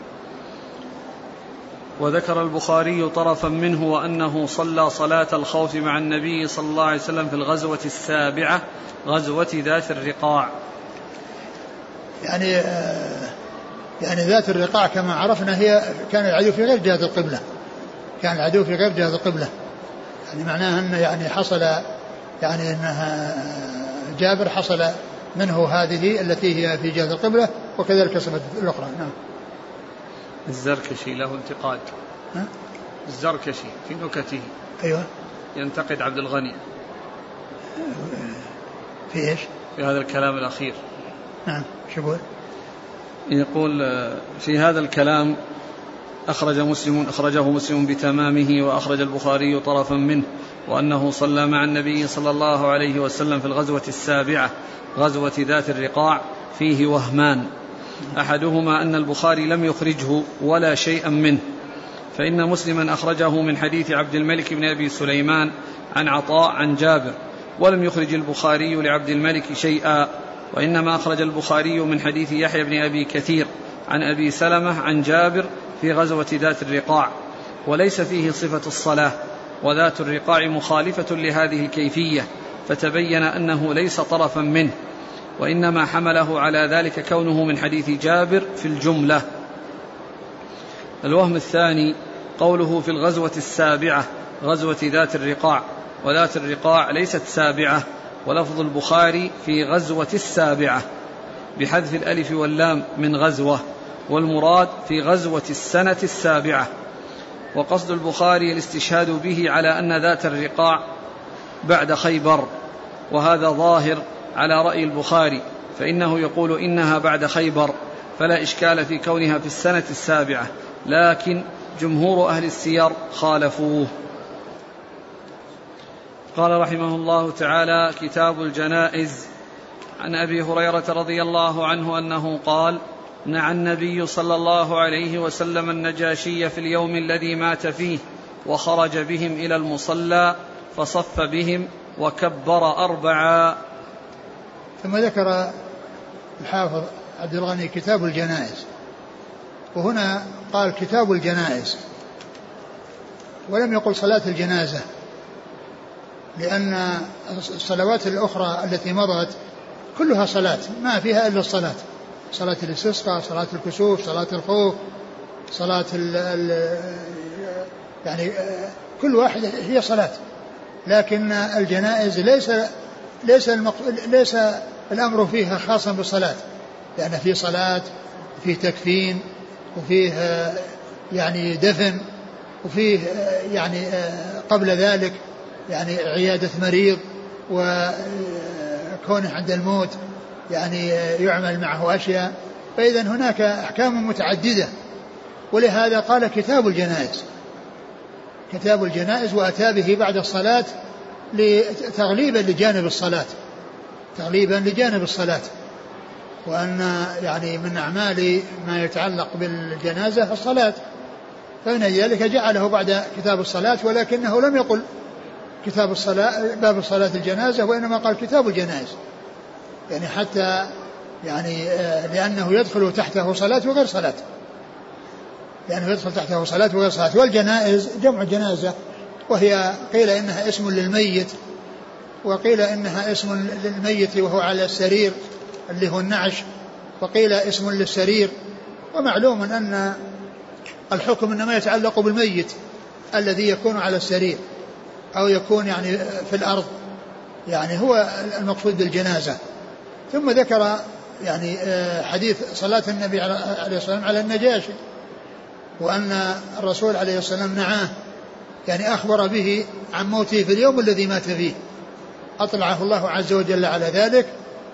وذكر البخاري طرفا منه وأنه صلى صلاة الخوف مع النبي صلى الله عليه وسلم في الغزوة السابعة غزوة ذات الرقاع. يعني آه يعني ذات الرقاع كما عرفنا هي كان العدو في غير جهة القبلة، كان العدو في غير جهة القبلة، يعني معناها أن يعني حصل يعني أنها جابر حصل منه هذه التي هي في جهة القبلة، وكذلك الصفة الأخرى. نعم. الزركشي له انتقاد. ها؟ الزركشي في نكته. أيوة. ينتقد عبد الغني. في إيش؟ في هذا الكلام الأخير. نعم. شو يقول؟ يقول في هذا الكلام أخرج مسلم أخرجه مسلم بتمامه، وأخرج البخاري طرفا منه، وأنه صلى مع النبي صلى الله عليه وسلم في الغزوة السابعة غزوة ذات الرقاع فيه وهمان، أحدهما أن البخاري لم يخرجه ولا شيئا منه، فإن مسلما أخرجه من حديث عبد الملك بن أبي سليمان عن عطاء عن جابر، ولم يخرج البخاري لعبد الملك شيئا، وإنما أخرج البخاري من حديث يحيى بن أبي كثير عن أبي سلمة عن جابر في غزوة ذات الرقاع، وليس فيه صفة الصلاة، وذات الرقاع مخالفة لهذه الكيفية، فتبين أنه ليس طرفا منه، وإنما حمله على ذلك كونه من حديث جابر في الجملة. الوهم الثاني قوله في الغزوة السابعة غزوة ذات الرقاع، وذات الرقاع ليست سابعة، ولفظ البخاري في غزوة السابعة بحذف الألف واللام من غزوة، والمراد في غزوة السنة السابعة، وقصد البخاري الاستشهاد به على أن ذات الرقاع بعد خيبر، وهذا ظاهر على رأي البخاري، فإنه يقول إنها بعد خيبر، فلا إشكال في كونها في السنة السابعة، لكن جمهور أهل السير خالفوه. قال رحمه الله تعالى: كتاب الجنائز. عن أبي هريرة رضي الله عنه أنه قال: نعى النبي صلى الله عليه وسلم النجاشي في اليوم الذي مات فيه، وخرج بهم إلى المصلى فصف بهم وكبر أربعا. ثم ذكر الحافظ عبد الغني كتاب الجنائز، وهنا قال كتاب الجنائز ولم يقل صلاة الجنازة، لأن الصلوات الأخرى التي مضت كلها صلاة ما فيها إلا الصلاة، صلاة الاستسقاء، صلاة الكسوف، صلاة الخوف، صلاة ال ال يعني كل واحدة هي صلاة. لكن الجنائز ليس ليس ليس الأمر فيها خاصا بالصلاة، لأن في صلاة، في تكفين، وفيه يعني دفن، وفيه يعني قبل ذلك يعني عيادة مريض، وكونه عند الموت يعني يعمل معه أشياء. فإذا هناك أحكام متعددة، ولهذا قال كتاب الجنائز، كتاب الجنائز، وأتى به بعد الصلاة تغليبا لجانب الصلاة، تغليبا لجانب الصلاة، وأن يعني من أعمال ما يتعلق بالجنازة الصلاة، فمن ذلك جعله بعد كتاب الصلاة، ولكنه لم يقل كتاب الصلاة باب صلاة الجنازة، وإنما قال كتاب الجنائز، يعني حتى يعني لأنه يدخل تحته صلاة وغير صلاة، لأنه يدخل تحته صلاة وغير صلاة. والجنائز جمع جنازة، وهي قيل إنها اسم للميت، وقيل إنها اسم للميت وهو على السرير اللي هو النعش، وقيل اسم للسرير. ومعلوم أن الحكم إنما يتعلق بالميت الذي يكون على السرير أو يكون يعني في الأرض، يعني هو المقصود بالجنازة. ثم ذكر يعني حديث صلاة النبي عليه الصلاة والسلام على النجاشي، وأن الرسول عليه الصلاة والسلام نعاه، يعني أخبر به عن موته في اليوم الذي مات فيه، أطلعه الله عز وجل على ذلك،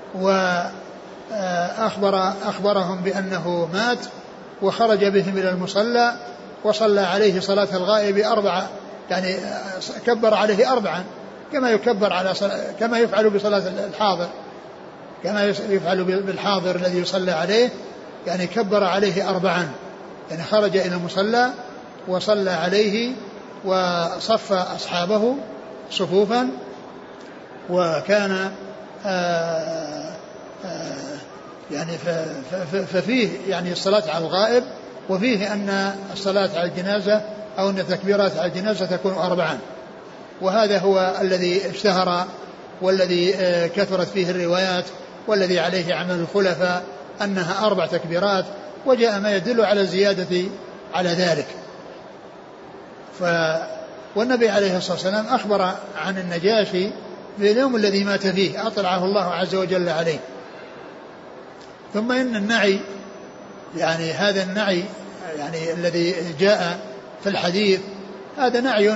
وأخبر أخبرهم بأنه مات، وخرج بهم إلى المصلى وصلى عليه صلاة الغائب أربعة، يعني كبر عليه أربعا كما يكبر على كما يفعل بصلاة الحاضر، كما يفعل بالحاضر الذي يصلى عليه، يعني كبر عليه أربعا، يعني خرج إلى المصلى وصلى عليه وصف أصحابه صفوفا، وكان آآ آآ يعني ففيه يعني الصلاة على الغائب، وفيه أن الصلاة على الجنازة أو أن تكبيرات على الجنازة تكون أربعا. وهذا هو الذي اشتهر والذي كثرت فيه الروايات، والذي عليه عمل الخلفاء أنها أربع تكبيرات، وجاء ما يدل على الزيادة على ذلك. ف والنبي عليه الصلاة والسلام أخبر عن النجاشي في اليوم الذي مات فيه، أطلعه الله عز وجل عليه. ثم إن النعي، يعني هذا النعي يعني الذي جاء في الحديث، هذا نعي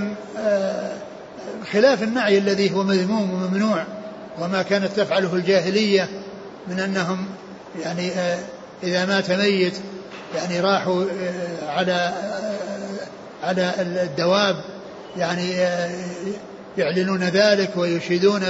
خلاف النعي الذي هو مذموم وممنوع، وما كانت تفعله الجاهلية من أنهم يعني إذا مات ميت يعني راحوا على على الدواب يعني يعلنون ذلك ويشيدون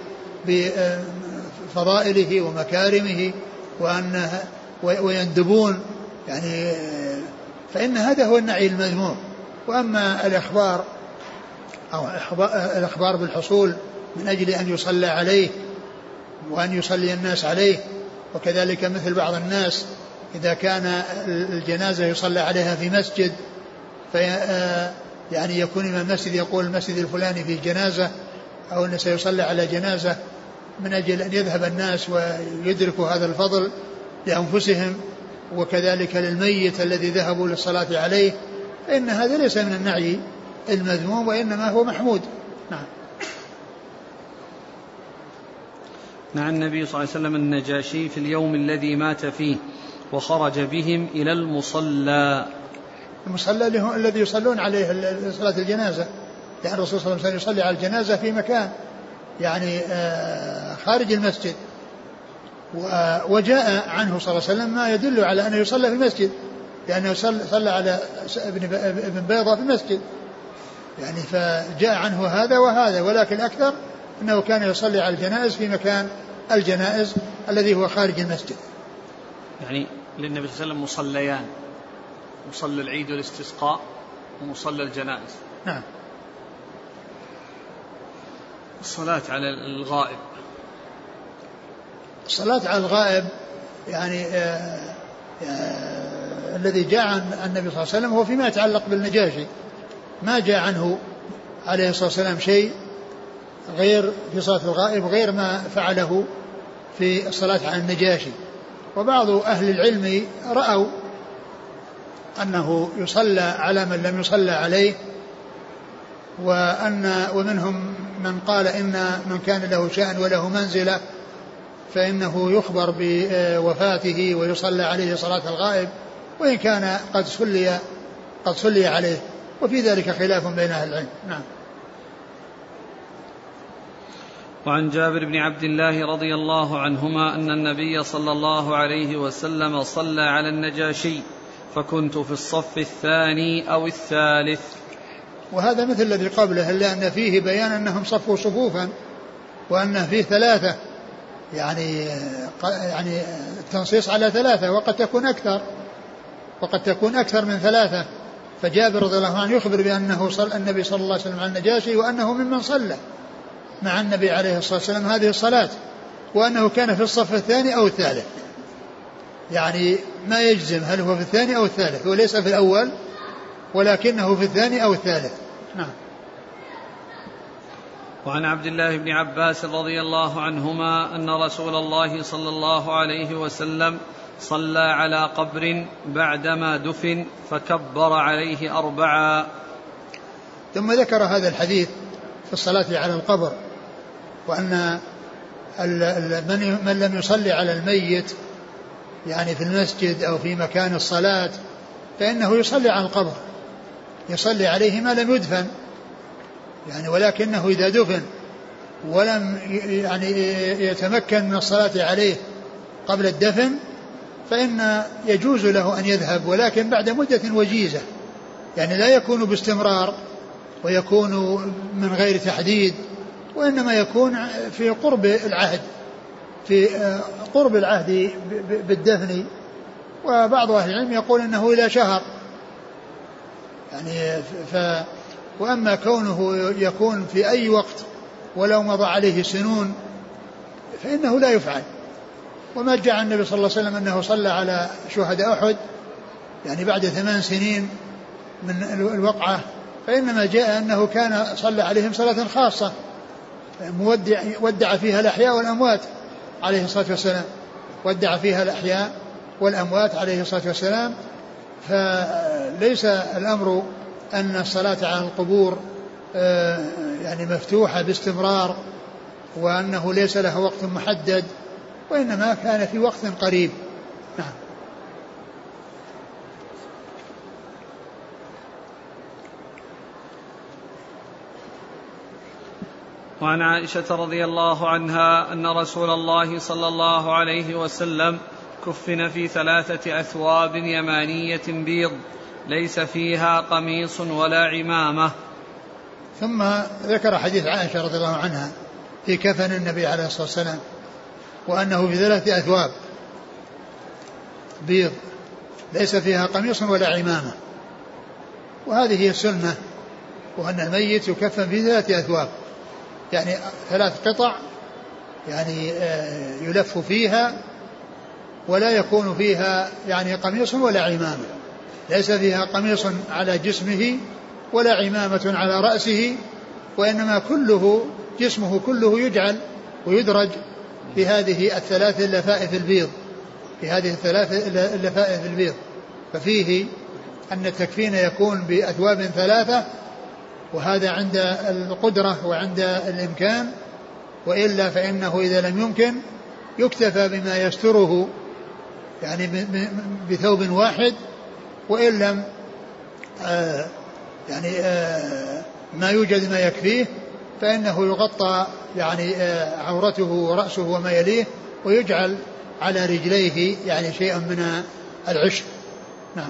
بفضائله ومكارمه وأنه ويندبون، يعني فإن هذا هو النعي المذموم. وأما الإخبار أو الإخبار بالحصول من أجل أن يصلى عليه وأن يصلي الناس عليه، وكذلك مثل بعض الناس إذا كان الجنازة يصلى عليها في مسجد في يعني يكون إمام المسجد يقول المسجد الفلاني فيه جنازة، أو أنه سيصلى على جنازة من أجل أن يذهب الناس ويدركوا هذا الفضل لأنفسهم وكذلك للميت الذي ذهبوا للصلاة عليه، فإن هذا ليس من النعي المذموم، وإنما هو محمود. نعم. نعى النبي صلى الله عليه وسلم النجاشي في اليوم الذي مات فيه وخرج بهم إلى المصلى. المصلى اللي هو الذي يصلون عليه صلاة الجنازة، لأن الرسول صلى الله عليه وسلم يصلي على الجنازة في مكان يعني خارج المسجد، وجاء عنه صلى الله عليه وسلم ما يدل على أنه يصلى في المسجد، لأنه صلى على ابن بيضة في المسجد يعني، فجاء عنه هذا وهذا، ولكن أكثر أنه كان يصلي على الجنائز في مكان الجنائز الذي هو خارج المسجد. يعني للنبي صلى الله عليه وسلم مصليان، مصلى العيد والاستسقاء ومصلى الجنائز. نعم. الصلاة على الغائب، الصلاة على الغائب يعني آه آه الذي جاء عن النبي صلى الله عليه وسلم هو فيما يتعلق بالنجاشي، ما جاء عنه عليه الصلاة والسلام شيء غير في صلاة الغائب غير ما فعله في الصلاة على النجاشي. وبعض أهل العلم رأوا أنه يصلى على من لم يصلى عليه، وأن ومنهم من قال إن من كان له شأن وله منزلة فإنه يخبر بوفاته ويصلى عليه صلاة الغائب، وإن كان قد صلي قد صلي عليه، وفي ذلك خلاف بين أهل العلم. نعم. وعن جابر بن عبد الله رضي الله عنهما أن النبي صلى الله عليه وسلم صلى على النجاشي فكنت في الصف الثاني أو الثالث. وهذا مثل الذي قبله، إلا أن فيه بيان أنهم صفوا صفوفا، وأن فيه ثلاثة يعني يعني التنصيص على ثلاثة، وقد تكون أكثر وقد تكون أكثر من ثلاثة. فجابر رضي الله عنه يخبر بأنه صلى النبي صلى الله عليه وسلم على النجاشي، وأنه ممن صلى مع النبي عليه الصلاة والسلام هذه الصلاة، وأنه كان في الصف الثاني أو الثالث، يعني ما يجزم هل هو في الثاني أو الثالث، وليس في الأول ولكنه في الثاني أو الثالث. نعم. وعن عبد الله بن عباس رضي الله عنهما أن رسول الله صلى الله عليه وسلم صلى على قبر بعدما دفن فكبر عليه أربعا. ثم ذكر هذا الحديث في الصلاة على القبر، وأن من لم يصلي على الميت يعني في المسجد أو في مكان الصلاة فإنه يصلي على القبر، يصلي عليه ما لم يدفن يعني، ولكنه إذا دفن ولم يعني يتمكن من الصلاة عليه قبل الدفن فإن يجوز له أن يذهب، ولكن بعد مدة وجيزة، يعني لا يكون باستمرار ويكون من غير تحديد، وإنما يكون في قرب العهد في قرب العهد بالدفن. وبعض أهل العلم يقول إنه إلى شهر يعني ف وأما كونه يكون في أي وقت ولو مضى عليه سنون فإنه لا يفعل. وما جاء عن النبي صلى الله عليه وسلم أنه صلى على شهداء أحد يعني بعد ثمان سنين من الوقعة، فإنما جاء أنه كان صلى عليهم صلاة خاصة مودع ودع فيها الأحياء والأموات عليه الصلاة والسلام، ودع فيها الأحياء والأموات عليه الصلاة والسلام. فليس الأمر أن الصلاة على القبور يعني مفتوحة باستمرار وأنه ليس له وقت محدد، وإنما كان في وقت قريب. نعم. وعن عائشة رضي الله عنها أن رسول الله صلى الله عليه وسلم كفن في ثلاثة أثواب يمانية بيض ليس فيها قميص ولا عمامة. ثم ذكر حديث عائشة رضي الله عنها في كفن النبي عليه الصلاة والسلام، وأنه في ثلاثة أثواب بيض ليس فيها قميص ولا عمامة، وهذه هي السنة، وأن الميت يكفن في ثلاثة أثواب يعني ثلاث قطع يعني يلف فيها ولا يكون فيها يعني قميص ولا عمامة، ليس فيها قميص على جسمه ولا عمامة على رأسه، وإنما كله جسمه كله يجعل ويدرج في هذه الثلاث اللفائف البيض في هذه الثلاث اللفائف البيض. ففيه أن التكفين يكون بأثواب ثلاثة، وهذا عند القدرة وعند الإمكان، وإلا فإنه إذا لم يمكن يكتفى بما يستره يعني بثوب واحد، وإن لم آه يعني آه ما يوجد ما يكفيه فإنه يغطى يعني آه عورته ورأسه وما يليه، ويجعل على رجليه يعني شيئا من العشب. نعم.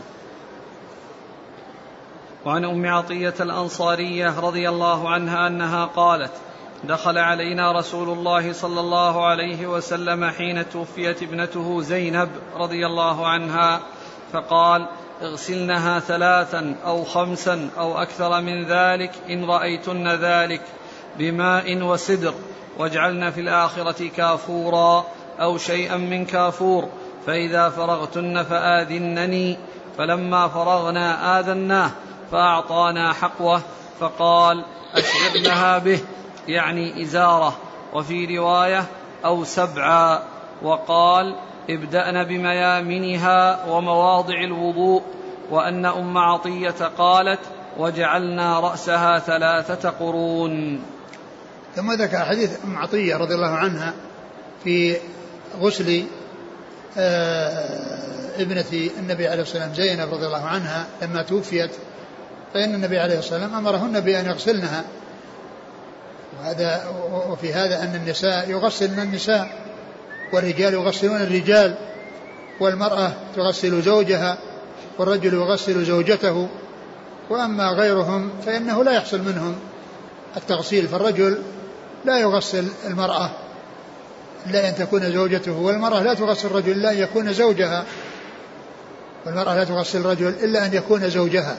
وعن أم عطية الأنصارية رضي الله عنها أنها قالت: دخل علينا رسول الله صلى الله عليه وسلم حين توفيت ابنته زينب رضي الله عنها فقال: اغسلنها ثلاثا أو خمسا أو أكثر من ذلك إن رأيتن ذلك بماء وسدر، واجعلن في الآخرة كافورا أو شيئا من كافور، فإذا فرغتن فآذنني. فلما فرغنا آذناه فأعطانا حقوه فقال: أشعرنها به، يعني إزارة، وفي رواية أو سبعا، وقال: ابدأن بميامنها ومواضع الوضوء. وأن أم عطية قالت: وجعلنا رأسها ثلاثة قرون. ثم ذكر حديث أم عطية رضي الله عنها في غسل ابنة النبي عليه الصلاة والسلام زينب رضي الله عنها لما توفيت، فإن النبي عليه الصلاة والسلام أمرهن بأن يغسلنها. وهذا وفي هذا أن النساء يغسلن النساء، والرجال يغسلون الرجال، والمرأة تغسل زوجها، والرجل يغسل زوجته. وأما غيرهم فإنه لا يحصل منهم التغسيل، فالرجل لا يغسل المرأة إلا أن تكون زوجته، والمرأة لا تغسل الرجل إلا أن يكون زوجها، والمرأة لا تغسل الرجل إلا أن يكون زوجها.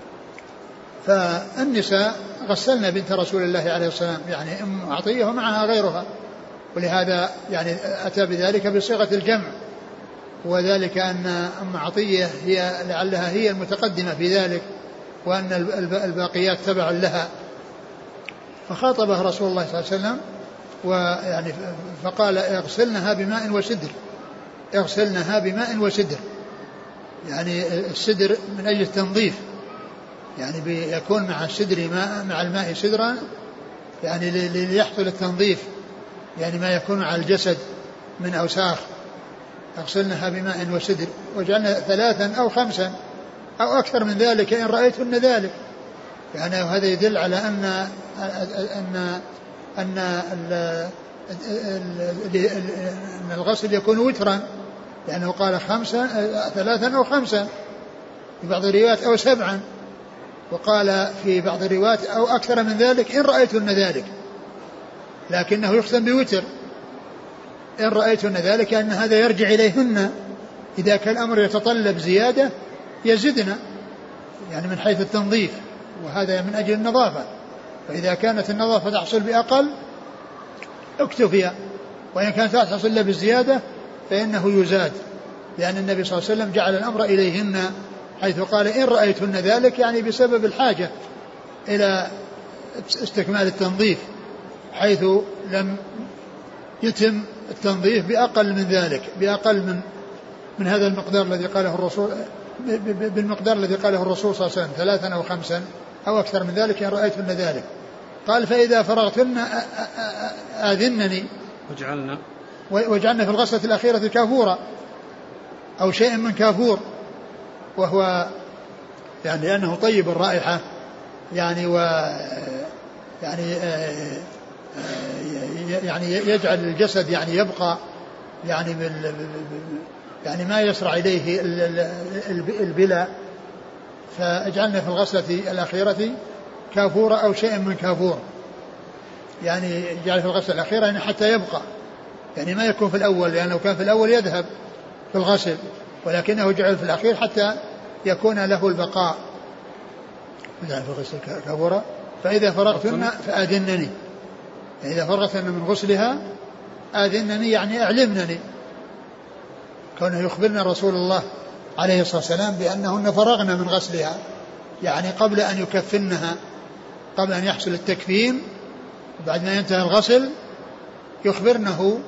فالنساء غسلنا بنت رسول الله عليه الصلاة والسلام، يعني أم عطية ومعها غيرها، ولهذا يعني أتى بذلك بصيغة الجمع، وذلك أن أم عطية هي لعلها هي المتقدمة في ذلك، وأن الباقيات تبع لها. فخاطبه رسول الله صلى الله عليه وسلم ويعني فقال: اغسلنها بماء وسدر، اغسلنها بماء وسدر، يعني السدر من أجل التنظيف، يعني بيكون مع السدر ماء، مع الماء سدرا، يعني ليحصل التنظيف، يعني ما يكون على الجسد من أوساخ. اغسلنها بماء وسدر، وجعلنا ثلاثا أو خمسا أو أكثر من ذلك إن رأيتن ذلك. يعني هذا يدل على أن أن أن أن الغسل يكون وترا، لأنه قال خمسا ثلاثا أو خمسا في بعض الروايات أو سبعا، وقال في بعض الروايات أو أكثر من ذلك إن رأيتن ذلك، لكنه يختم بوتر إن رأيتن ذلك، أن هذا يرجع إليهن إذا كان الأمر يتطلب زيادة يزدنا، يعني من حيث التنظيف، وهذا من أجل النظافة. فإذا كانت النظافة تحصل بأقل اكتفي، وإن كانت تحصل له بالزيادة فإنه يزاد، لأن النبي صلى الله عليه وسلم جعل الأمر إليهن، حيث قال إن رأيتن ذلك، يعني بسبب الحاجة إلى استكمال التنظيف، حيث لم يتم التنظيف بأقل من ذلك، بأقل من من هذا المقدار الذي قاله الرسول، بالمقدار الذي قاله الرسول صلى الله عليه وسلم، ثلاثا أو خمسا أو أكثر من ذلك إن رأيتن ذلك. قال: فإذا فرغتن آذنني، وجعلنا وجعلنا في الغسلة الأخيرة كافورا أو شيء من كافور، وهو يعني لأنه طيب الرائحة، يعني و يعني يعني يجعل الجسد يعني يبقى يعني بال يعني ما يسرع إليه البلاء. فاجعلنا في الغسلة الأخيرة كافورا أو شيء من كافور، يعني جعل في الغسلة الأخيرة يعني حتى يبقى، يعني ما يكون في الأول، لأنه كان في الأول يذهب في الغسل، ولكنه جعل في الأخير حتى يكون له البقاء. جعل في الغسل كافورا. فإذا فرغتن فآذنني، إذا فرغتن من غسلها آذنني، يعني أعلمنني، كونه يخبرنا رسول الله عليه الصلاة والسلام بأنهن فرغنا من غسلها، يعني قبل أن يكفنها، قبل أن يحصل التكفين، بعد ما ينتهي الغسل يخبرنه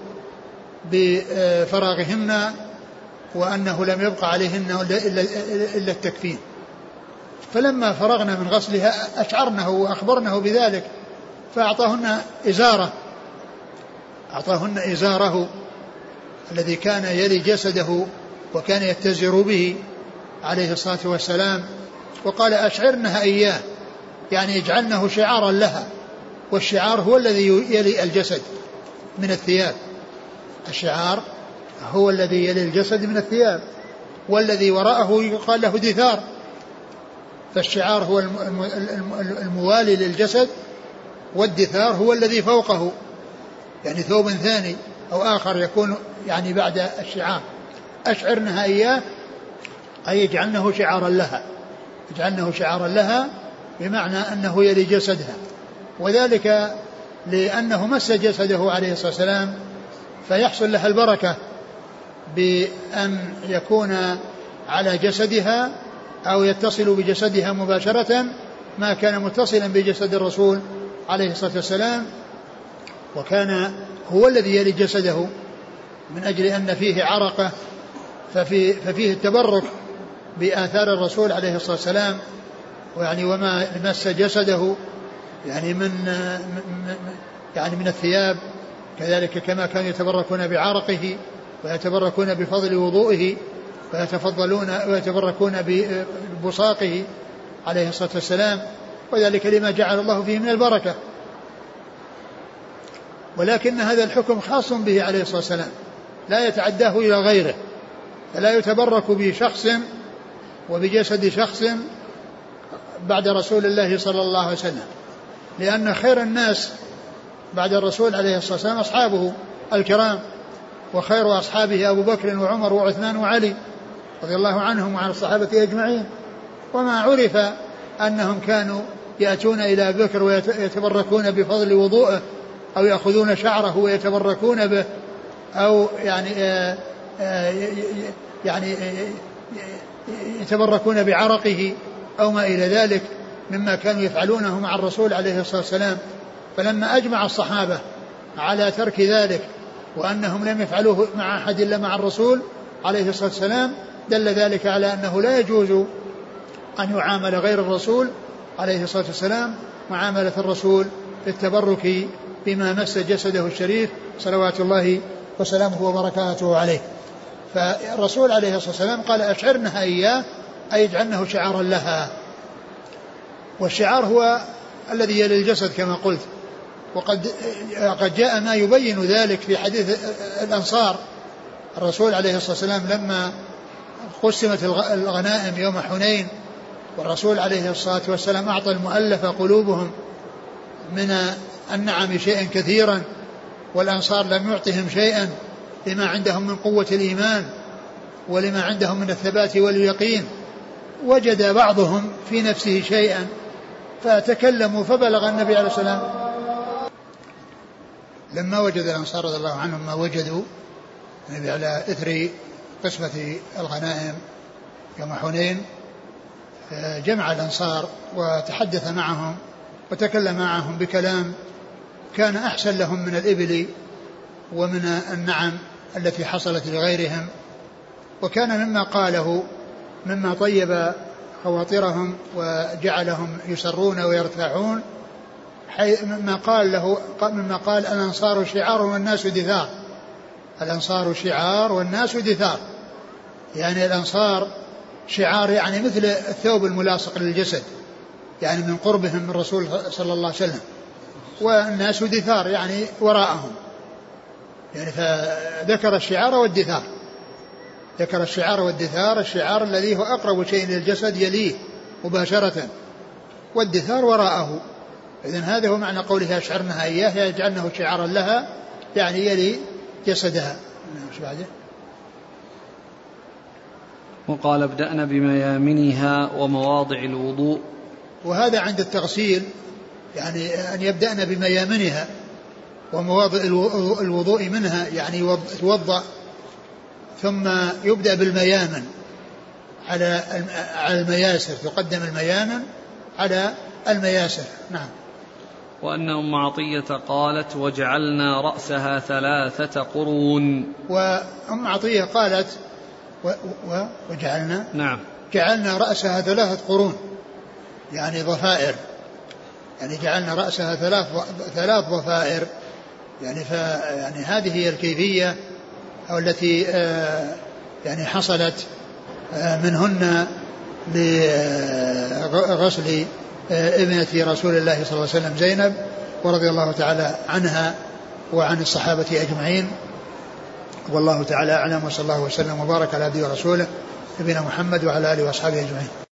بفراغهن، وأنه لم يبقى عليهن إلا التكفين. فلما فرغنا من غسلها أشعرنه وأخبرنه بذلك، فأعطاهن إزارة، أعطاهن إزاره الذي كان يلي جسده وكان يتزر به عليه الصلاة والسلام، وقال: أشعرنها إياه، يعني اجعلنه شعارا لها، والشعار هو الذي يلي الجسد من الثياب، الشعار هو الذي يلي الجسد من الثياب، والذي وراءه يقال له دثار. فالشعار هو الموالي للجسد، والدثار هو الذي فوقه، يعني ثوب ثاني أو آخر يكون يعني بعد الشعار. أشعرنها إياه أي اجعلنه شعارا لها، اجعلنه شعارا لها بمعنى أنه يلي جسدها، وذلك لأنه مس جسده عليه الصلاة والسلام فيحصل لها البركة بأن يكون على جسدها أو يتصل بجسدها مباشرة ما كان متصلا بجسد الرسول عليه الصلاة والسلام، وكان هو الذي يلي جسده من أجل أن فيه عرقة، ففي ففيه التبرك بآثار الرسول عليه الصلاة والسلام، ويعني وما مس جسده يعني من يعني من الثياب، كذلك كما كانوا يتبركون بعرقه ويتبركون بفضل وضوئه ويتفضلون ويتبركون ببصاقه عليه الصلاة والسلام، وذلك لما جعل الله فيه من البركة. ولكن هذا الحكم خاص به عليه الصلاة والسلام لا يتعداه إلى غيره، فلا يتبرك بشخص وبجسد شخص بعد رسول الله صلى الله عليه وسلم، لأن خير الناس بعد الرسول عليه الصلاة والسلام أصحابه الكرام، وخير أصحابه أبو بكر وعمر وعثمان وعلي رضي الله عنهم وعن الصحابة أجمعين. وما عرف أنهم كانوا يأتون إلى بكر ويتبركون بفضل وضوءه أو يأخذون شعره ويتبركون به، أو يعني يعني يتبركون بعرقه أو ما إلى ذلك مما كانوا يفعلونه مع الرسول عليه الصلاة والسلام. فلما أجمع الصحابة على ترك ذلك وأنهم لم يفعلوه مع أحد إلا مع الرسول عليه الصلاة والسلام، دل ذلك على أنه لا يجوز أن يعامل غير الرسول عليه الصلاة والسلام معاملة الرسول في التبرك بما مس جسده الشريف صلوات الله وسلامه وبركاته عليه. فالرسول عليه الصلاة والسلام قال أشعرنها إياه أي اجعلنه شعارا لها، والشعار هو الذي يلي الجسد كما قلت. وقد قد جاء ما يبين ذلك في حديث الأنصار. الرسول عليه الصلاة والسلام لما قسمت الغنائم يوم حنين والرسول عليه الصلاة والسلام أعطى المؤلفة قلوبهم من النعم شيئا كثيرا، والأنصار لم يعطهم شيئا لما عندهم من قوة الإيمان ولما عندهم من الثبات واليقين، وجد بعضهم في نفسه شيئا فتكلموا فبلغ النبي عليه الصلاة والسلام. لما وجد الأنصار رضي الله عنهم ما وجدوا النبي على إثر قسمة الغنائم يوم حنين، جمع الأنصار وتحدث معهم وتكلم معهم بكلام كان أحسن لهم من الإبل ومن النعم التي حصلت لغيرهم، وكان مما قاله مما طيب خواطرهم وجعلهم يسرون ويرتاحون مما قال له مما قال الأنصار شعار والناس دثار. الأنصار شعار والناس دثار، يعني الأنصار شعار يعني مثل الثوب الملاصق للجسد يعني من قربهم من الرسول صلى الله عليه وسلم، والناس دثار يعني وراءهم، يعني فذكر الشعار والدثار، ذكر الشعار والدثار. الشعار الذي هو أقرب شيء للجسد يليه مباشرة، والدثار وراءه. إذن هذا هو معنى قولها أشعرنها إياه يجعلنه شعارا لها يعني يلي جسدها. مش بعده؟ وقال ابدأنا بميامنها ومواضع الوضوء، وهذا عند التغسيل يعني أن يبدأنا بميامنها ومواضع الوضوء منها، يعني يتوضأ ثم يبدأ بالميامن على على المياسر، تقدم الميامن على المياسر. نعم. وأن أم عطية قالت وجعلنا رأسها ثلاثة قرون. وأم عطية قالت و و وجعلنا نعم جعلنا رأسها ثلاثة قرون يعني ضفائر، يعني جعلنا رأسها ثلاث ثلاث ضفائر، يعني ف يعني هذه هي الكيفية أو التي آه يعني حصلت آه منهن لغسل آه ابنة رسول الله صلى الله عليه وسلم زينب، ورضي الله تعالى عنها وعن الصحابة أجمعين. والله تعالى أعلم، وصلى الله وسلم وبارك على عبده ورسوله نبينا محمد وعلى آله وأصحابه أجمعين.